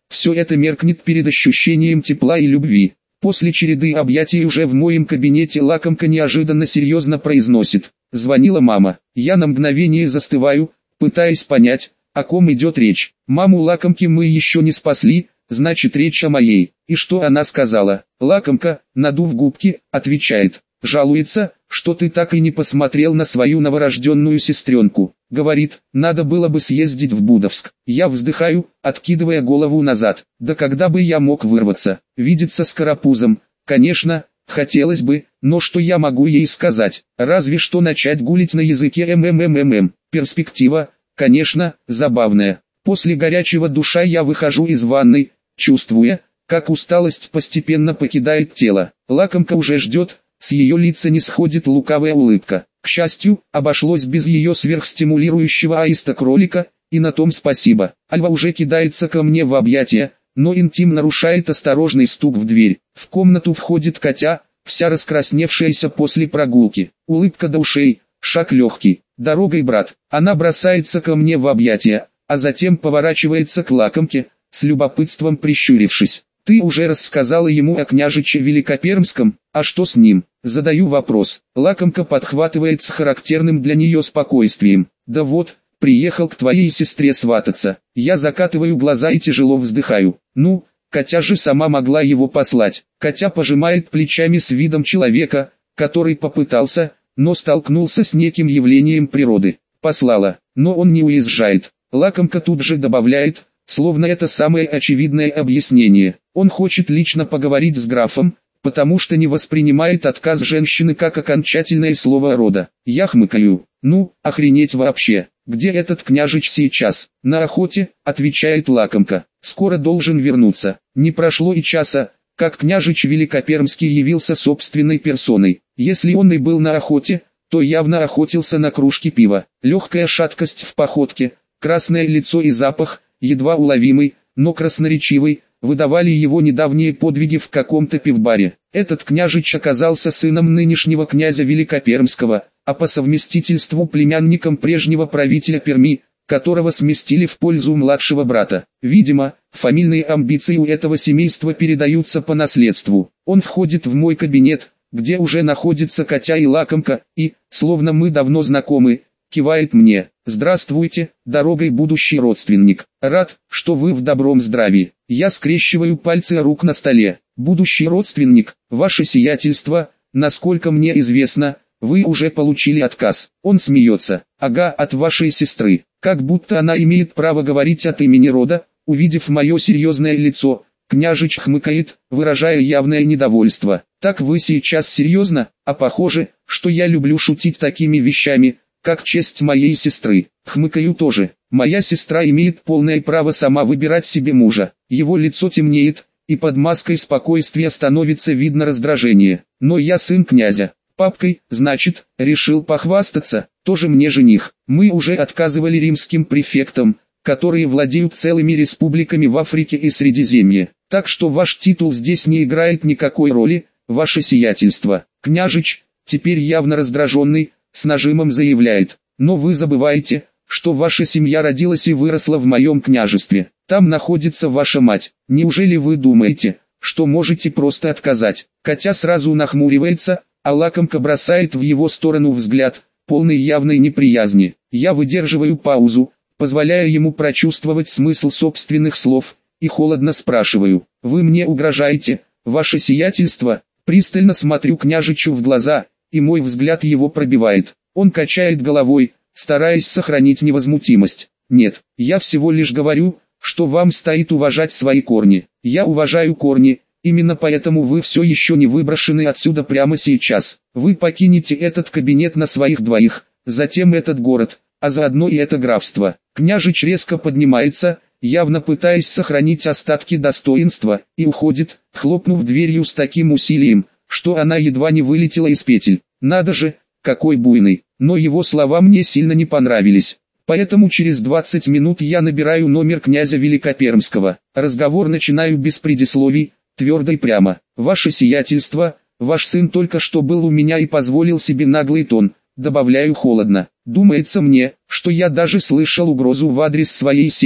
Speaker 1: Все это меркнет перед ощущением тепла и любви. После череды объятий уже в моем кабинете лакомка неожиданно серьезно произносит: «Звонила мама». Я на мгновение застываю, пытаясь понять, о ком идет речь. Маму лакомки мы еще не спасли, значит речь о моей. И что она сказала? Лакомка, надув губки, отвечает. Жалуется, что ты так и не посмотрел на свою новорожденную сестренку. Говорит, надо было бы съездить в Будовск. Я вздыхаю, откидывая голову назад. Да когда бы я мог вырваться? Видеться с Карапузом? Конечно, хотелось бы, но что я могу ей сказать? Разве что начать гулять на языке ММММ. Перспектива, конечно, забавная. После горячего душа я выхожу из ванной, чувствуя, как усталость постепенно покидает тело. Лакомка уже ждет, с ее лица не сходит лукавая улыбка. К счастью, обошлось без ее сверхстимулирующего аиста-кролика, и на том спасибо. Альва уже кидается ко мне в объятия, но интим нарушает осторожный стук в дверь. В комнату входит Катя, вся раскрасневшаяся после прогулки. Улыбка до ушей, шаг легкий. «Дорогой, брат». Она бросается ко мне в объятия, а затем поворачивается к лакомке, с любопытством прищурившись. «Ты уже рассказала ему о княжиче Великопермском, а что с ним?» Задаю вопрос. Лакомка подхватывает с характерным для нее спокойствием. «Да вот, приехал к твоей сестре свататься». Я закатываю глаза и тяжело вздыхаю. «Ну, Катя же сама могла его послать». Катя пожимает плечами с видом человека, который попытался, но столкнулся с неким явлением природы. Послала, но он не уезжает. Лакомка тут же добавляет, словно это самое очевидное объяснение. Он хочет лично поговорить с графом, потому что не воспринимает отказ женщины как окончательное слово рода. Я хмыкаю. «Ну, охренеть вообще. Где этот княжич сейчас?» «На охоте», отвечает лакомка. «Скоро должен вернуться». Не прошло и часа, как княжич Великопермский явился собственной персоной. Если он и был на охоте, то явно охотился на кружки пива. Легкая шаткость в походке, красное лицо и запах, едва уловимый, но красноречивый, выдавали его недавние подвиги в каком-то пивбаре. Этот княжич оказался сыном нынешнего князя Великопермского, а по совместительству племянником прежнего правителя Перми, которого сместили в пользу младшего брата. Видимо, фамильные амбиции у этого семейства передаются по наследству. Он входит в мой кабинет, где уже находится Катя и лакомка, и, словно мы давно знакомы, кивает мне. «Здравствуйте, дорогой будущий родственник. Рад, что вы в добром здравии». Я скрещиваю пальцы рук на столе. «Будущий родственник, ваше сиятельство, насколько мне известно, вы уже получили отказ». Он смеется. «Ага, от вашей сестры». Как будто она имеет право говорить от имени рода. Увидев мое серьезное лицо, княжич хмыкает, выражая явное недовольство. «Так вы сейчас серьезно? А похоже, что я люблю шутить такими вещами, как честь моей сестры». Хмыкаю тоже. Моя сестра имеет полное право сама выбирать себе мужа. Его лицо темнеет, и под маской спокойствия становится видно раздражение. Но я сын князя. Папкой, значит, решил похвастаться, тоже мне жених. Мы уже отказывали римским префектам, которые владеют целыми республиками в Африке и Средиземье. Так что ваш титул здесь не играет никакой роли, ваше сиятельство. Княжич, теперь явно раздраженный, с нажимом заявляет. Но вы забываете, что ваша семья родилась и выросла в моем княжестве. Там находится ваша мать. Неужели вы думаете, что можете просто отказать? Катя сразу нахмуривается, а лакомка бросает в его сторону взгляд, полный явной неприязни. Я выдерживаю паузу, позволяя ему прочувствовать смысл собственных слов, и холодно спрашиваю: «Вы мне угрожаете, ваше сиятельство?» Пристально смотрю княжичу в глаза, и мой взгляд его пробивает. Он качает головой, стараясь сохранить невозмутимость. «Нет, я всего лишь говорю, что вам стоит уважать свои корни. Я уважаю корни, именно поэтому вы все еще не выброшены отсюда прямо сейчас. Вы покинете этот кабинет на своих двоих, затем этот город, а заодно и это графство». Княжич резко поднимается, явно пытаясь сохранить остатки достоинства, и уходит, хлопнув дверью с таким усилием, что она едва не вылетела из петель. Надо же, какой буйный. Но его слова мне сильно не понравились. Поэтому через 20 минут я набираю номер князя Великопермского. Разговор начинаю без предисловий, твердо и прямо. «Ваше сиятельство, ваш сын только что был у меня и позволил себе наглый тон», добавляю холодно. «Думается мне, что я даже слышал угрозу в адрес своей семьи.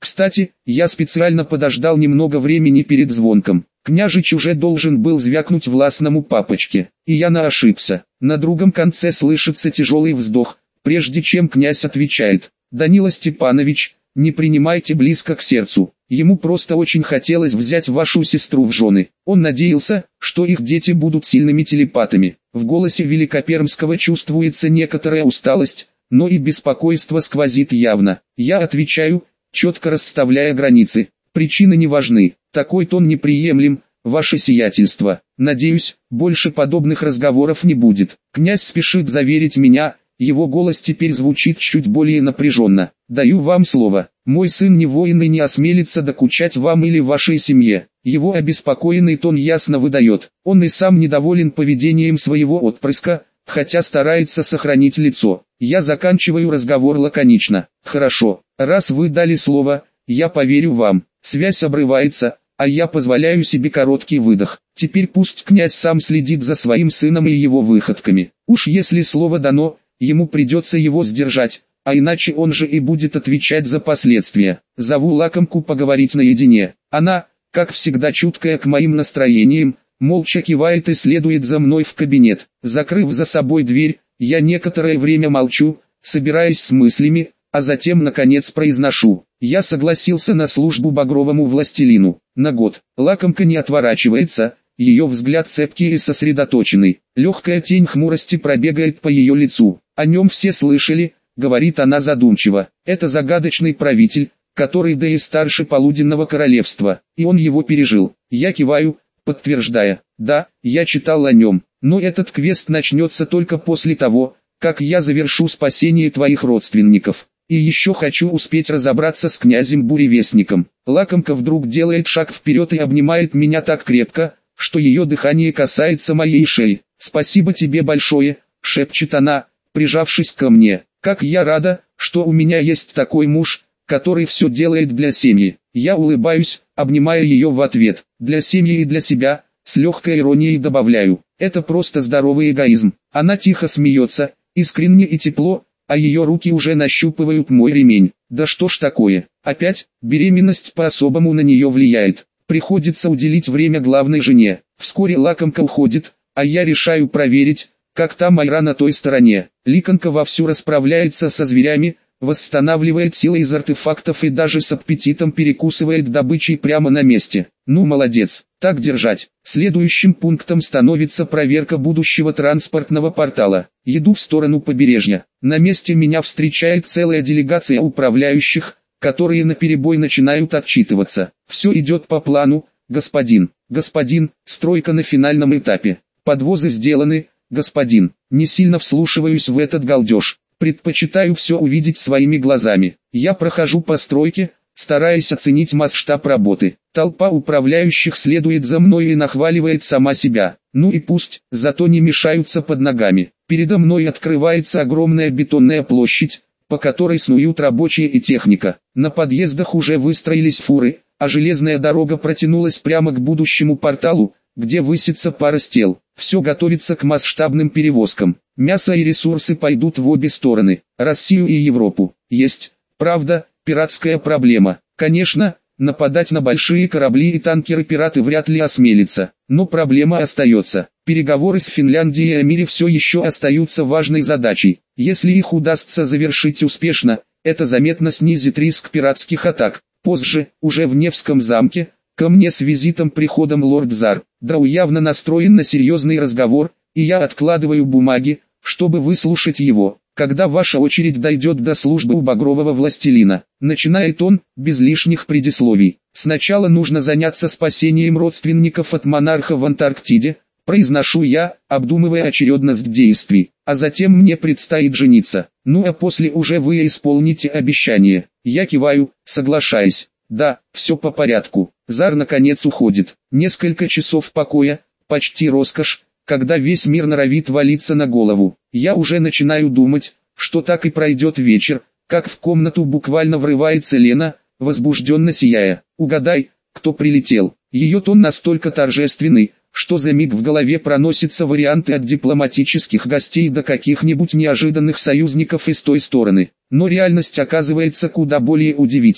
Speaker 1: Кстати, я специально подождал немного времени перед звонком. Княжич уже должен был звякнуть властному папочке, и я не ошибся. На другом конце слышится тяжелый вздох, прежде чем князь отвечает: «Данила Степанович, не принимайте близко к сердцу. Ему просто очень хотелось взять вашу сестру в жены. Он надеялся, что их дети будут сильными телепатами». В голосе Великопермского чувствуется некоторая усталость, но и беспокойство сквозит явно. Я отвечаю, четко расставляя границы: «Причины не важны, такой тон неприемлем, ваше сиятельство. Надеюсь, больше подобных разговоров не будет». Князь спешит заверить меня, его голос теперь звучит чуть более напряженно: «Даю вам слово, мой сын не воин и не осмелится докучать вам или вашей семье». Его обеспокоенный тон ясно выдает: он и сам недоволен поведением своего отпрыска, хотя старается сохранить лицо. Я заканчиваю разговор лаконично: «Хорошо, раз вы дали слово, я поверю вам». Связь обрывается, а я позволяю себе короткий выдох. Теперь пусть князь сам следит за своим сыном и его выходками. Уж если слово дано, ему придется его сдержать, а иначе он же и будет отвечать за последствия. Зову лакомку поговорить наедине. Она, как всегда чуткая к моим настроениям, молча кивает и следует за мной в кабинет. Закрыв за собой дверь, я некоторое время молчу, собираясь с мыслями, а затем наконец произношу: «Я согласился на службу багровому властелину. На год». Лакомка не отворачивается, ее взгляд цепкий и сосредоточенный. Легкая тень хмурости пробегает по ее лицу. «О нем все слышали», — говорит она задумчиво. «Это загадочный правитель, который да и старше полуденного королевства, и он его пережил». Я киваю, подтверждая: «Да, я читал о нем, но этот квест начнется только после того, как я завершу спасение твоих родственников. И еще хочу успеть разобраться с князем Буревестником». Лакомка вдруг делает шаг вперед и обнимает меня так крепко, что ее дыхание касается моей шеи. «Спасибо тебе большое», — шепчет она, прижавшись ко мне. «Как я рада, что у меня есть такой муж, который все делает для семьи». Я улыбаюсь, обнимая ее в ответ. «Для семьи и для себя», с легкой иронией добавляю. «Это просто здоровый эгоизм». Она тихо смеется, искренне и тепло, а ее руки уже нащупывают мой ремень. Да что ж такое, опять, беременность по-особому на нее влияет. Приходится уделить время главной жене. Вскоре лакомка уходит, а я решаю проверить, как там Майра на той стороне. Ликонка вовсю расправляется со зверями, восстанавливает силы из артефактов и даже с аппетитом перекусывает добычей прямо на месте. Ну молодец, так держать. Следующим пунктом становится проверка будущего транспортного портала. Еду в сторону побережья. На месте меня встречает целая делегация управляющих, которые наперебой начинают отчитываться. «Все идет по плану, господин». «Господин, стройка на финальном этапе. Подвозы сделаны, господин». Не сильно вслушиваюсь в этот галдеж. Предпочитаю все увидеть своими глазами. Я прохожу по стройке, стараясь оценить масштаб работы. Толпа управляющих следует за мной и нахваливает сама себя. Ну и пусть, зато не мешаются под ногами. Передо мной открывается огромная бетонная площадь, по которой снуют рабочие и техника. На подъездах уже выстроились фуры, а железная дорога протянулась прямо к будущему порталу, где высится пара стел. Все готовится к масштабным перевозкам. Мясо и ресурсы пойдут в обе стороны, Россию и Европу. Есть, правда, пиратская проблема. Конечно, нападать на большие корабли и танкеры пираты вряд ли осмелятся, но проблема остается. Переговоры с Финляндией о мире все еще остаются важной задачей. Если их удастся завершить успешно, это заметно снизит риск пиратских атак. Позже, уже в Невском замке, ко мне с визитом приходом лорд Зар. Драу явно настроен на серьезный разговор, и я откладываю бумаги, чтобы выслушать его. «Когда ваша очередь дойдет до службы у багрового властелина», начинает он, без лишних предисловий. «Сначала нужно заняться спасением родственников от монарха в Антарктиде», произношу я, обдумывая очередность действий. «А затем мне предстоит жениться. Ну а после уже вы исполните обещание». Я киваю, соглашаясь. «Да, все по порядку». Зар наконец уходит. Несколько часов покоя, почти роскошь, когда весь мир норовит валиться на голову. Я уже начинаю думать, что так и пройдет вечер, как в комнату буквально врывается Лена, возбужденно сияя. «Угадай, кто прилетел». Ее тон настолько торжественный, что за миг в голове проносятся варианты от дипломатических гостей до каких-нибудь неожиданных союзников из той стороны. Но реальность оказывается куда более удивительной.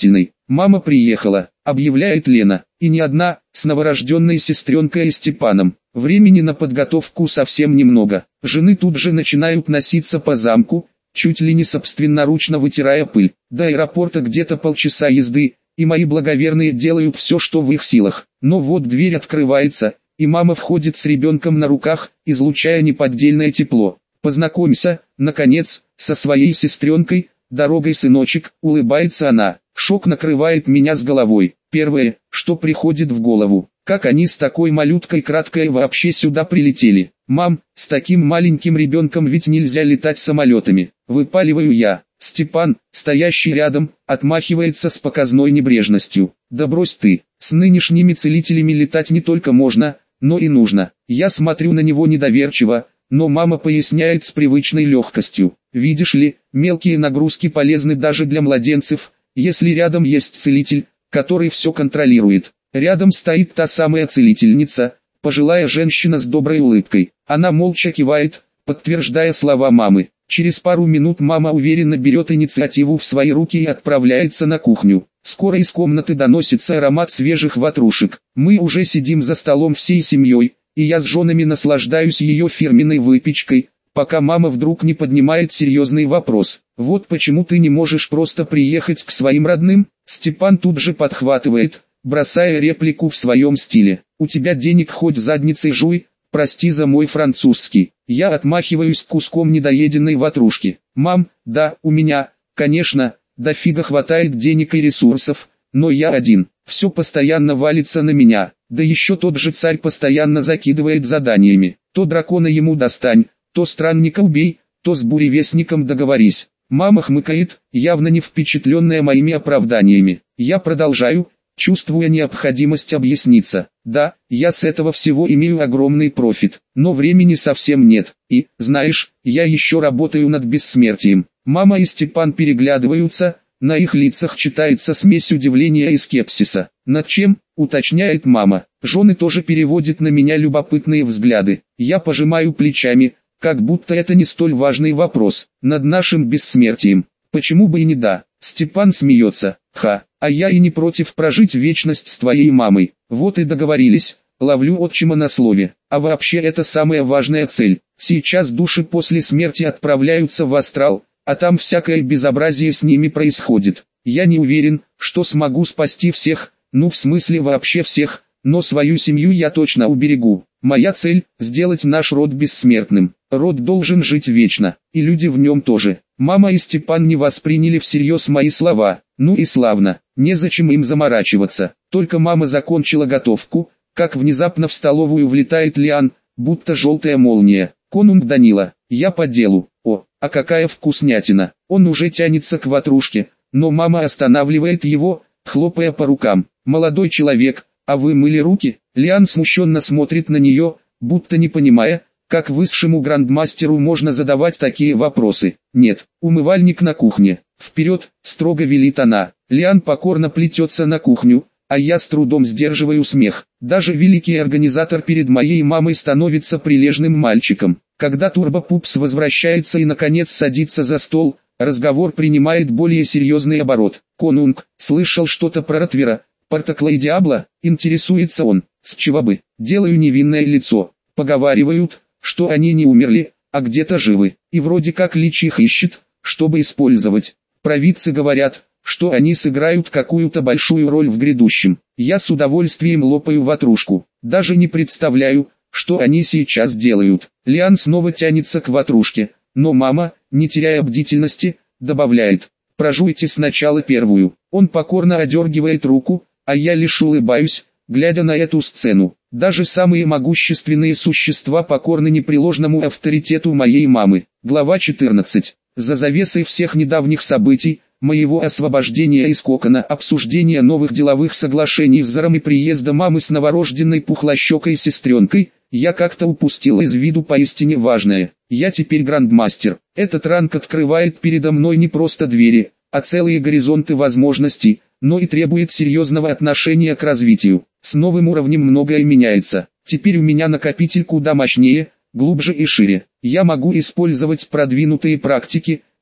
Speaker 1: «Мама приехала», — объявляет Лена, и не одна, с новорожденной сестренкой и Степаном. Времени на подготовку совсем немного. Жены тут же начинают носиться по замку, чуть ли не собственноручно вытирая пыль. До аэропорта где-то полчаса езды, и мои благоверные делают все, что в их силах. Но вот дверь открывается, и мама входит с ребенком на руках, излучая неподдельное тепло. «Познакомься, наконец, со своей сестренкой, дорогой сыночек», — улыбается она. Шок накрывает меня с головой. Первое, что приходит в голову: как они с такой малюткой краткой вообще сюда прилетели? «Мам, с таким маленьким ребенком ведь нельзя летать самолетами», — выпаливаю я. Степан, стоящий рядом, отмахивается с показной небрежностью. «Да брось ты, с нынешними целителями летать не только можно, но и нужно». Я смотрю на него недоверчиво, но мама поясняет с привычной легкостью. «Видишь ли, мелкие нагрузки полезны даже для младенцев, если рядом есть целитель, который все контролирует». Рядом стоит та самая целительница, пожилая женщина с доброй улыбкой. Она молча кивает, подтверждая слова мамы. Через пару минут мама уверенно берет инициативу в свои руки и отправляется на кухню. Скоро из комнаты доносится аромат свежих ватрушек. Мы уже сидим за столом всей семьей, и я с женами наслаждаюсь ее фирменной выпечкой, пока мама вдруг не поднимает серьезный вопрос. «Вот почему ты не можешь просто приехать к своим родным?» Степан тут же подхватывает, бросая реплику в своем стиле. «У тебя денег хоть задницей жуй, прости за мой французский». Я отмахиваюсь куском недоеденной ватрушки. «Мам, да, у меня, конечно, дофига хватает денег и ресурсов, но я один, все постоянно валится на меня, да еще тот же царь постоянно закидывает заданиями. То дракона ему достань, то странника убей, то с буревестником договорись». Мама хмыкает, явно не впечатленная моими оправданиями. Я продолжаю, чувствуя необходимость объясниться. «Да, я с этого всего имею огромный профит, но времени совсем нет, и, знаешь, я еще работаю над бессмертием». Мама и Степан переглядываются, на их лицах читается смесь удивления и скепсиса. «Над чем?» — уточняет мама. Жены тоже переводят на меня любопытные взгляды. Я пожимаю плечами, как будто это не столь важный вопрос. «Над нашим бессмертием. Почему бы и не да?» Степан смеется. «Ха, а я и не против прожить вечность с твоей мамой. Вот и договорились». Ловлю отчима на слове. А вообще это самая важная цель. Сейчас души после смерти отправляются в астрал, а там всякое безобразие с ними происходит. Я не уверен, что смогу спасти всех, ну в смысле вообще всех, но свою семью я точно уберегу. Моя цель – сделать наш род бессмертным. Род должен жить вечно, и люди в нем тоже. Мама и Степан не восприняли всерьез мои слова. Ну и славно, незачем им заморачиваться. Только мама закончила готовку, как внезапно в столовую влетает Лиан, будто желтая молния. «Конунг Данила, я по делу». «О, а какая вкуснятина!» Он уже тянется к ватрушке, но мама останавливает его, хлопая по рукам. «Молодой человек, а вы мыли руки?» Лиан смущенно смотрит на нее, будто не понимая, как высшему грандмастеру можно задавать такие вопросы. «Нет, умывальник на кухне. Вперед!» — строго велит она. Лиан покорно плетется на кухню, а я с трудом сдерживаю смех. Даже великий организатор перед моей мамой становится прилежным мальчиком. Когда Турбо-Пупс возвращается и наконец садится за стол, разговор принимает более серьезный оборот. «Конунг, слышал что-то про Ротвера, Партакла и Диабло?» — интересуется он. «С чего бы?» — делаю невинное лицо. «Поговаривают, что они не умерли, а где-то живы, и вроде как Лич их ищет, чтобы использовать. Провидцы говорят, что они сыграют какую-то большую роль в грядущем». Я с удовольствием лопаю ватрушку. Даже не представляю, что они сейчас делают. Лиан снова тянется к ватрушке, но мама, не теряя бдительности, добавляет: «Прожуйте сначала первую». Он покорно одергивает руку, а я лишь улыбаюсь, глядя на эту сцену. Даже самые могущественные существа покорны непреложному авторитету моей мамы. Глава 14. За завесой всех недавних событий, моего освобождения из кокона, обсуждения новых деловых соглашений с Заром и приезда мамы с новорожденной пухлощекой сестренкой, я как-то упустил из виду поистине важное. Я теперь грандмастер. Этот ранг открывает передо мной не просто двери, а целые горизонты возможностей, но и требует серьезного отношения к развитию. С новым уровнем многое меняется. Теперь у меня накопитель куда мощнее, глубже и шире. Я могу использовать продвинутые практики,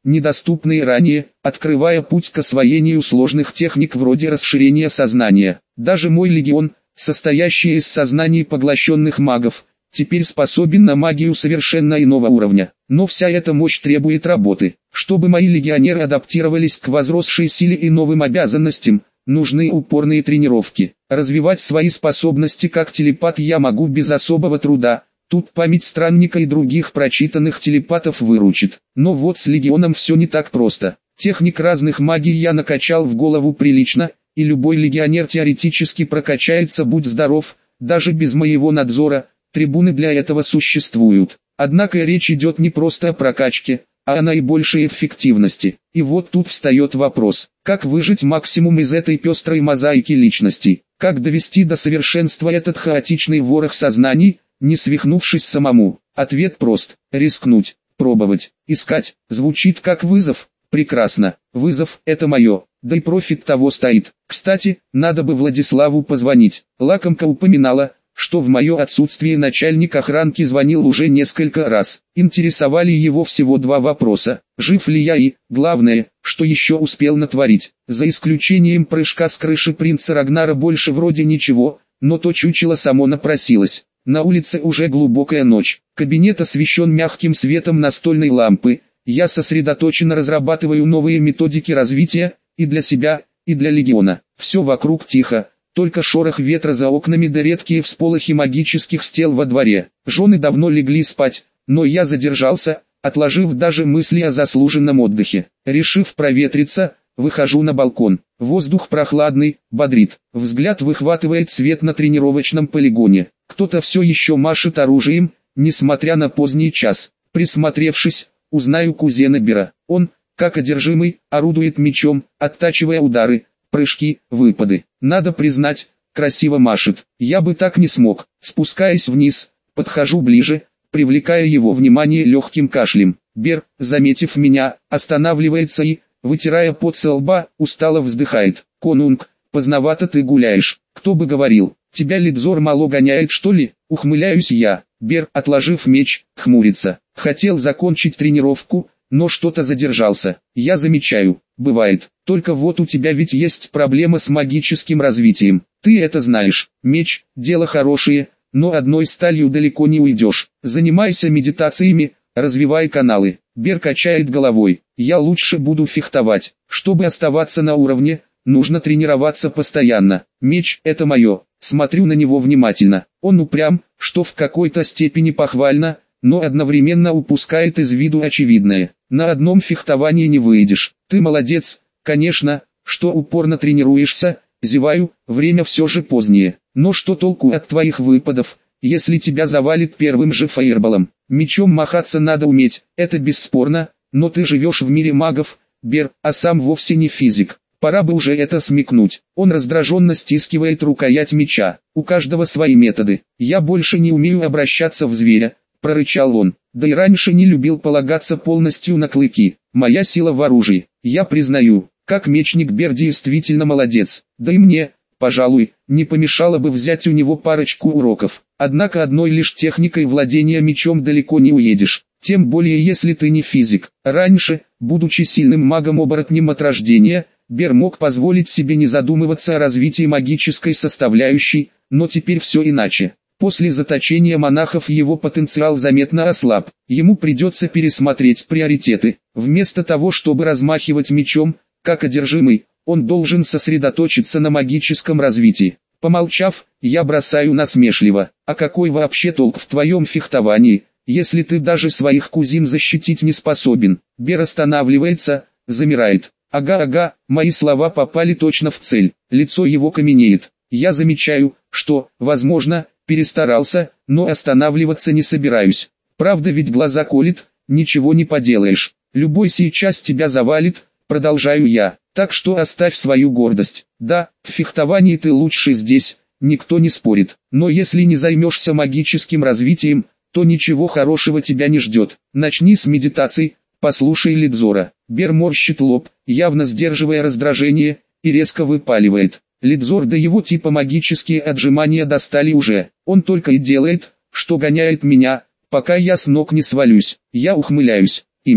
Speaker 1: недоступные ранее, открывая путь к освоению сложных техник вроде расширения сознания. Даже мой легион, состоящий из сознаний поглощенных магов, теперь способен на магию совершенно иного уровня. Но вся эта мощь требует работы. Чтобы мои легионеры адаптировались к возросшей силе и новым обязанностям, нужны упорные тренировки. Развивать свои способности как телепат я могу без особого труда. Тут память странника и других прочитанных телепатов выручит. Но вот с легионом все не так просто. Техник разных магий я накачал в голову прилично, и любой легионер теоретически прокачается, будь здоров, даже без моего надзора. Трибуны для этого существуют. Однако речь идет не просто о прокачке, а о наибольшей эффективности. И вот тут встает вопрос, как выжать максимум из этой пестрой мозаики личностей, как довести до совершенства этот хаотичный ворох сознаний, не свихнувшись самому. Ответ прост: рискнуть, пробовать, искать. Звучит как вызов? Прекрасно, вызов – это мое, да и профит того стоит. Кстати, надо бы Владиславу позвонить. Лакомка упоминала, что в мое отсутствие начальник охранки звонил уже несколько раз. Интересовали его всего два вопроса: жив ли я и, главное, что еще успел натворить. За исключением прыжка с крыши принца Рагнара больше вроде ничего, но то чучело само напросилось. На улице уже глубокая ночь, кабинет освещен мягким светом настольной лампы. Я сосредоточенно разрабатываю новые методики развития, и для себя, и для легиона. Все вокруг тихо. Только шорох ветра за окнами да редкие всполохи магических стел во дворе. Жены давно легли спать, но я задержался, отложив даже мысли о заслуженном отдыхе. Решив проветриться, выхожу на балкон. Воздух прохладный, бодрит. Взгляд выхватывает свет на тренировочном полигоне. Кто-то все еще машет оружием, несмотря на поздний час. Присмотревшись, узнаю кузена Бера. Он, как одержимый, орудует мечом, оттачивая удары, прыжки, выпады. Надо признать, красиво машет. Я бы так не смог. Спускаясь вниз, подхожу ближе, привлекая его внимание легким кашлем. Бер, заметив меня, останавливается и, вытирая пот со лба, устало вздыхает. «Конунг, поздновато ты гуляешь. Кто бы говорил, тебя Лидзор мало гоняет, что ли?» Ухмыляюсь я. Бер, отложив меч, хмурится. Хотел закончить тренировку, но что-то задержался. Я замечаю, бывает. Только вот у тебя ведь есть проблема с магическим развитием. Ты это знаешь. Меч – дело хорошее, но одной сталью далеко не уйдешь. Занимайся медитациями, развивай каналы. Бер качает головой. Я лучше буду фехтовать. Чтобы оставаться на уровне, нужно тренироваться постоянно. Меч – это мое. Смотрю на него внимательно. Он упрям, что в какой-то степени похвально, но одновременно упускает из виду очевидное. На одном фехтовании не выйдешь. Ты молодец, конечно, что упорно тренируешься. Зеваю, время все же позднее. Но что толку от твоих выпадов, если тебя завалит первым же фаерболом? Мечом махаться надо уметь, это бесспорно, но ты живешь в мире магов, Бер, а сам вовсе не физик. Пора бы уже это смекнуть. Он раздраженно стискивает рукоять меча. У каждого свои методы. Я больше не умею обращаться в зверя, прорычал он. Да и раньше не любил полагаться полностью на клыки. Моя сила в оружии. Я признаю, как мечник Бер действительно молодец. Да и мне, пожалуй, не помешало бы взять у него парочку уроков. Однако одной лишь техникой владения мечом далеко не уедешь. Тем более если ты не физик. Раньше, будучи сильным магом-оборотнем от рождения, Бер мог позволить себе не задумываться о развитии магической составляющей, но теперь все иначе. После заточения монахов его потенциал заметно ослаб. Ему придется пересмотреть приоритеты. Вместо того, чтобы размахивать мечом, как одержимый, он должен сосредоточиться на магическом развитии. Помолчав, я бросаю насмешливо: а какой вообще толк в твоем фехтовании, если ты даже своих кузин защитить не способен? Бер останавливается, замирает. Ага, мои слова попали точно в цель. Лицо его каменеет. Я замечаю, что, возможно, перестарался, но останавливаться не собираюсь. Правда ведь глаза колет, ничего не поделаешь. Любой сейчас тебя завалит, продолжаю я. Так что оставь свою гордость. Да, в фехтовании ты лучший здесь, никто не спорит. Но если не займешься магическим развитием, то ничего хорошего тебя не ждет. Начни с медитаций, послушай Лидзора. Бер морщит лоб, явно сдерживая раздражение, и резко выпаливает. Лидзор да его типа магические отжимания достали уже. Он только и делает, что гоняет меня, пока я с ног не свалюсь. Я ухмыляюсь. Именно.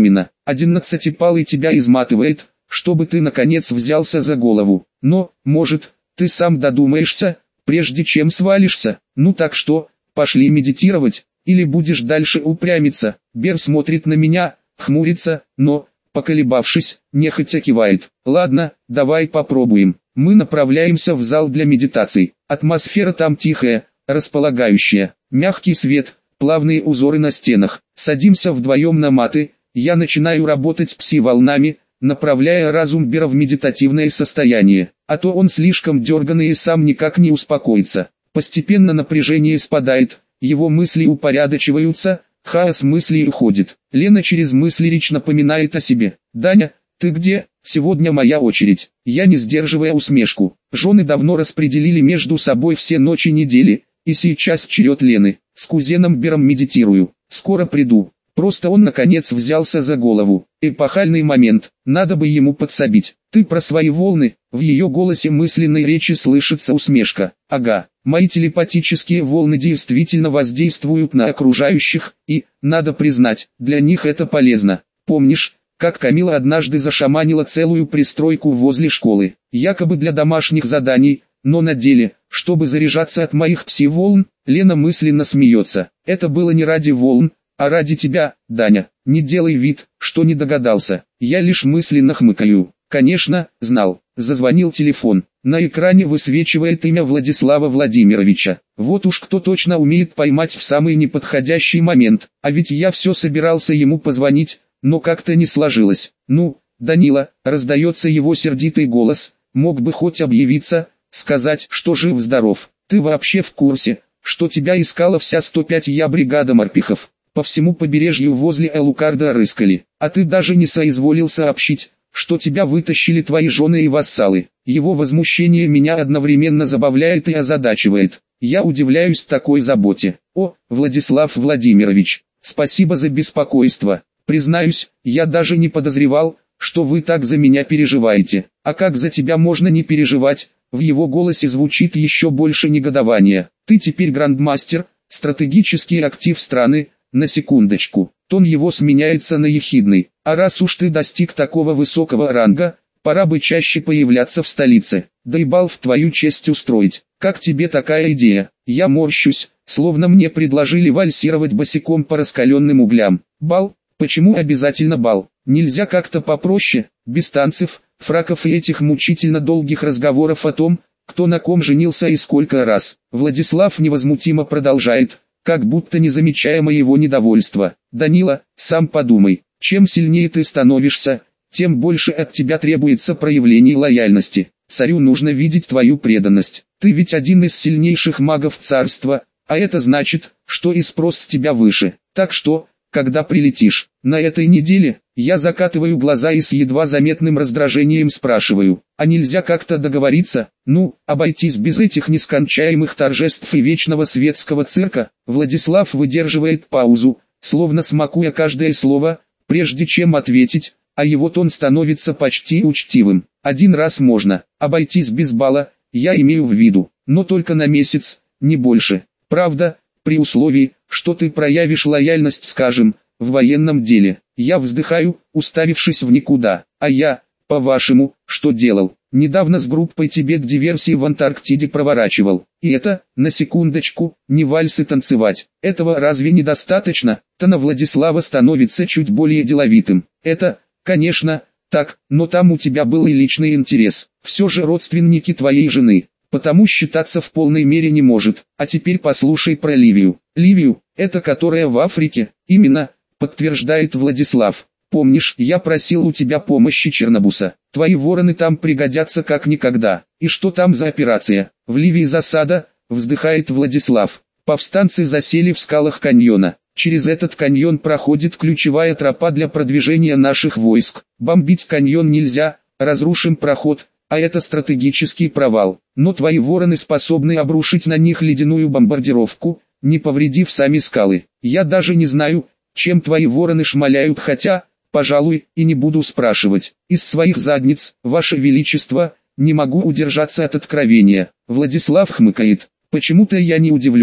Speaker 1: 11-палый тебя изматывает, чтобы ты наконец взялся за голову. Но, может, ты сам додумаешься, прежде чем свалишься. Ну так что, пошли медитировать, или будешь дальше упрямиться? Бер смотрит на меня, хмурится, но, поколебавшись, нехотя кивает. Ладно, давай попробуем. Мы направляемся в зал для медитаций. Атмосфера там тихая, располагающая. Мягкий свет, плавные узоры на стенах. Садимся вдвоем на маты, я начинаю работать пси-волнами, направляя разум Бера в медитативное состояние. А то он слишком дерганный и сам никак не успокоится. Постепенно напряжение спадает, его мысли упорядочиваются, хаос мыслей уходит. Лена через мысли речь напоминает о себе. «Даня, ты где? Сегодня моя очередь». Я, не сдерживая усмешку. Жены давно распределили между собой все ночи недели, и сейчас черед Лены. С кузеном Бером медитирую. Скоро приду. Просто он наконец взялся за голову. Эпохальный момент, надо бы ему подсобить. Ты про свои волны? В ее голосе мысленной речи слышится усмешка. Ага, мои телепатические волны действительно воздействуют на окружающих, и, надо признать, для них это полезно. Помнишь, как Камила однажды зашаманила целую пристройку возле школы, якобы для домашних заданий, но на деле, чтобы заряжаться от моих пси-волн? Лена мысленно смеется. Это было не ради волн, а ради тебя, Даня. Не делай вид, что не догадался. Я лишь мысленно хмыкаю. Конечно, знал. Зазвонил телефон. На экране высвечивает имя Владислава Владимировича. Вот уж кто точно умеет поймать в самый неподходящий момент. А ведь я все собирался ему позвонить, но как-то не сложилось. Ну, Данила, раздается его сердитый голос, мог бы хоть объявиться, сказать, что жив-здоров. Ты вообще в курсе, что тебя искала вся 105-я бригада морпехов? По всему побережью возле Элукарда рыскали, а ты даже не соизволил сообщить, что тебя вытащили твои жены и вассалы. Его возмущение меня одновременно забавляет и озадачивает. Я удивляюсь такой заботе. О, Владислав Владимирович, спасибо за беспокойство. Признаюсь, я даже не подозревал, что вы так за меня переживаете. А как за тебя можно не переживать? В его голосе звучит еще больше негодования. Ты теперь грандмастер, стратегический актив страны. На секундочку, тон его сменяется на ехидный. А раз уж ты достиг такого высокого ранга, пора бы чаще появляться в столице. Да и бал в твою честь устроить. Как тебе такая идея? Я морщусь, словно мне предложили вальсировать босиком по раскаленным углям. Бал? Почему обязательно бал? Нельзя как-то попроще, без танцев, фраков и этих мучительно долгих разговоров о том, кто на ком женился и сколько раз. Владислав невозмутимо продолжает, как будто не замечая моего недовольства. Данила, сам подумай, чем сильнее ты становишься, тем больше от тебя требуется проявлений лояльности. Царю нужно видеть твою преданность. Ты ведь один из сильнейших магов царства, а это значит, что и спрос с тебя выше. Так что, когда прилетишь, на этой неделе, я закатываю глаза и с едва заметным раздражением спрашиваю, а нельзя как-то договориться, обойтись без этих нескончаемых торжеств и вечного светского цирка? Владислав выдерживает паузу, словно смакуя каждое слово, прежде чем ответить, а его тон становится почти учтивым. Один раз можно, обойтись без бала, я имею в виду, но только на месяц, не больше. Правда, при условии, что ты проявишь лояльность, скажем, в военном деле. Я вздыхаю, уставившись в никуда. А я, по-вашему, что делал? Недавно с группой тебе к диверсии в Антарктиде проворачивал. И это, на секундочку, не вальсы танцевать. Этого разве недостаточно? Тона Владислава становится чуть более деловитым. Это, конечно, так, но там у тебя был и личный интерес. Все же родственники твоей жены. Потому считаться в полной мере не может. А теперь послушай про Ливию. Ливию, это которая в Африке? Именно, подтверждает Владислав. Помнишь, я просил у тебя помощи Чернобуса. Твои вороны там пригодятся как никогда. И что там за операция? В Ливии засада, вздыхает Владислав. Повстанцы засели в скалах каньона. Через этот каньон проходит ключевая тропа для продвижения наших войск. Бомбить каньон нельзя, разрушим проход, а это стратегический провал. Но твои вороны способны обрушить на них ледяную бомбардировку, не повредив сами скалы. Я даже не знаю, чем твои вороны шмаляют, хотя, пожалуй, и не буду спрашивать. Из своих задниц, ваше величество, не могу удержаться от откровения. Владислав хмыкает. Почему-то я не удивлен.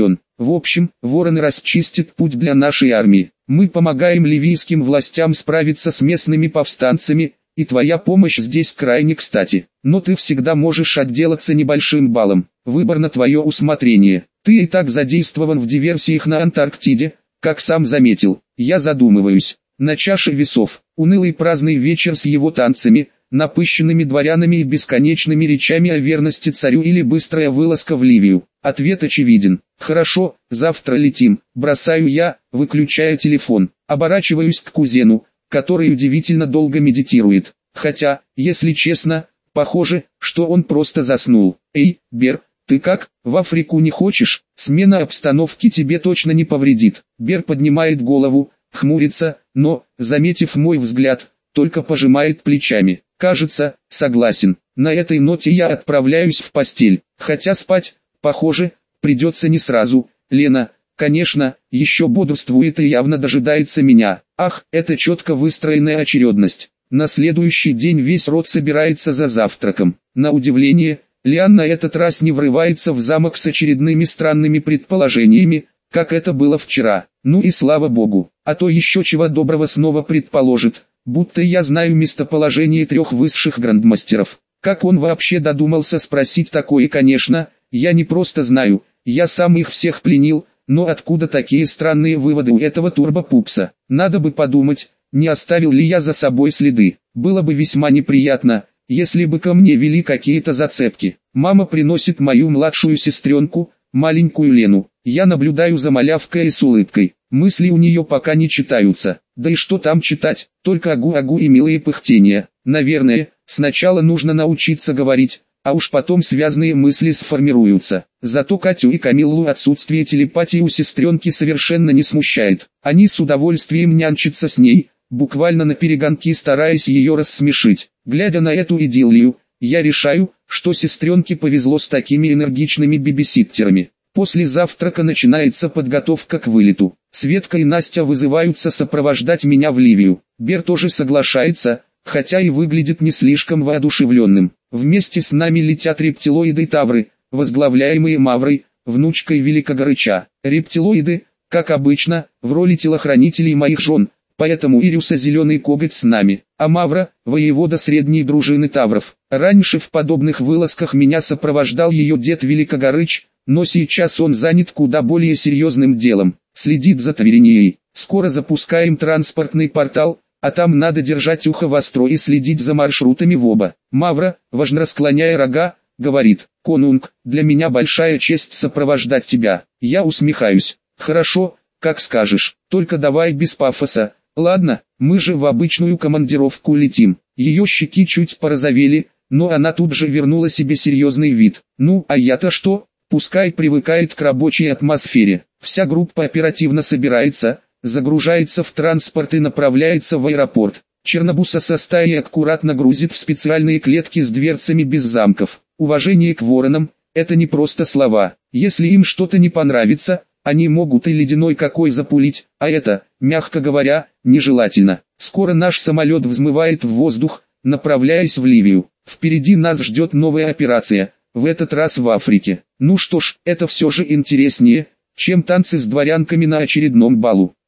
Speaker 1: В общем, вороны расчистят путь для нашей армии. Мы помогаем ливийским властям справиться с местными повстанцами, и твоя помощь здесь крайне кстати. Но ты всегда можешь отделаться небольшим баллом. Выбор на твое усмотрение. Ты и так задействован в диверсиях на Антарктиде, как сам заметил. Я задумываюсь. На чаше весов, унылый праздный вечер с его танцами, напыщенными дворянами и бесконечными речами о верности царю или быстрая вылазка в Ливию. Ответ очевиден. Хорошо, завтра летим, бросаю я, выключая телефон. Оборачиваюсь к кузену, который удивительно долго медитирует. Хотя, если честно, похоже, что он просто заснул. Эй, Бер, ты как, в Африку не хочешь? Смена обстановки тебе точно не повредит. Бер поднимает голову, хмурится, но, заметив мой взгляд, только пожимает плечами. Кажется, согласен. На этой ноте я отправляюсь в постель, хотя спать, похоже, придется не сразу. Лена, конечно, еще бодрствует и явно дожидается меня. Ах, это четко выстроенная очередность. На следующий день весь род собирается за завтраком. На удивление, Лиан на этот раз не врывается в замок с очередными странными предположениями, как это было вчера. Ну и слава богу, а то еще чего доброго снова предположит, будто я знаю местоположение 3 высших грандмастеров. Как он вообще додумался спросить такое? Конечно, я не просто знаю, я сам их всех пленил, но откуда такие странные выводы у этого турбопупса? Надо бы подумать, не оставил ли я за собой следы. Было бы весьма неприятно, если бы ко мне вели какие-то зацепки. Мама приносит мою младшую сестренку, маленькую Лену. Я наблюдаю за малявкой и с улыбкой. Мысли у нее пока не читаются. Да и что там читать, только агу-агу и милые пыхтения. Наверное, сначала нужно научиться говорить, а уж потом связные мысли сформируются. Зато Катю и Камиллу отсутствие телепатии у сестренки совершенно не смущает. Они с удовольствием нянчатся с ней, буквально наперегонки стараясь ее рассмешить. Глядя на эту идиллию, я решаю, что сестренке повезло с такими энергичными бибиситтерами. После завтрака начинается подготовка к вылету. Светка и Настя вызываются сопровождать меня в Ливию. Бер тоже соглашается, хотя и выглядит не слишком воодушевленным. Вместе с нами летят рептилоиды Тавры, возглавляемые Маврой, внучкой Великогорыча. Рептилоиды, как обычно, в роли телохранителей моих жен, поэтому Ириуса Зеленый Коготь с нами, а Мавра – воевода средней дружины Тавров. Раньше в подобных вылазках меня сопровождал ее дед Великогорыч, но сейчас он занят куда более серьезным делом, следит за Тавернией. Скоро запускаем транспортный портал, а там надо держать ухо востро и следить за маршрутами в оба. Мавра, важно склоняя рога, говорит: «Конунг, для меня большая честь сопровождать тебя». Я усмехаюсь. «Хорошо, как скажешь, только давай без пафоса. Ладно, мы же в обычную командировку летим». Ее щеки чуть порозовели, но она тут же вернула себе серьезный вид. «Ну, а я-то что? Пускай привыкает к рабочей атмосфере». Вся группа оперативно собирается, загружается в транспорт и направляется в аэропорт. Чернобуса со стаей аккуратно грузит в специальные клетки с дверцами без замков. Уважение к воронам – это не просто слова. Если им что-то не понравится, они могут и ледяной какой запулить, а это, мягко говоря, нежелательно. Скоро наш самолет взмывает в воздух, направляясь в Ливию. Впереди нас ждет новая операция, в этот раз в Африке. Ну что ж, это все же интереснее, чем танцы с дворянками на очередном балу.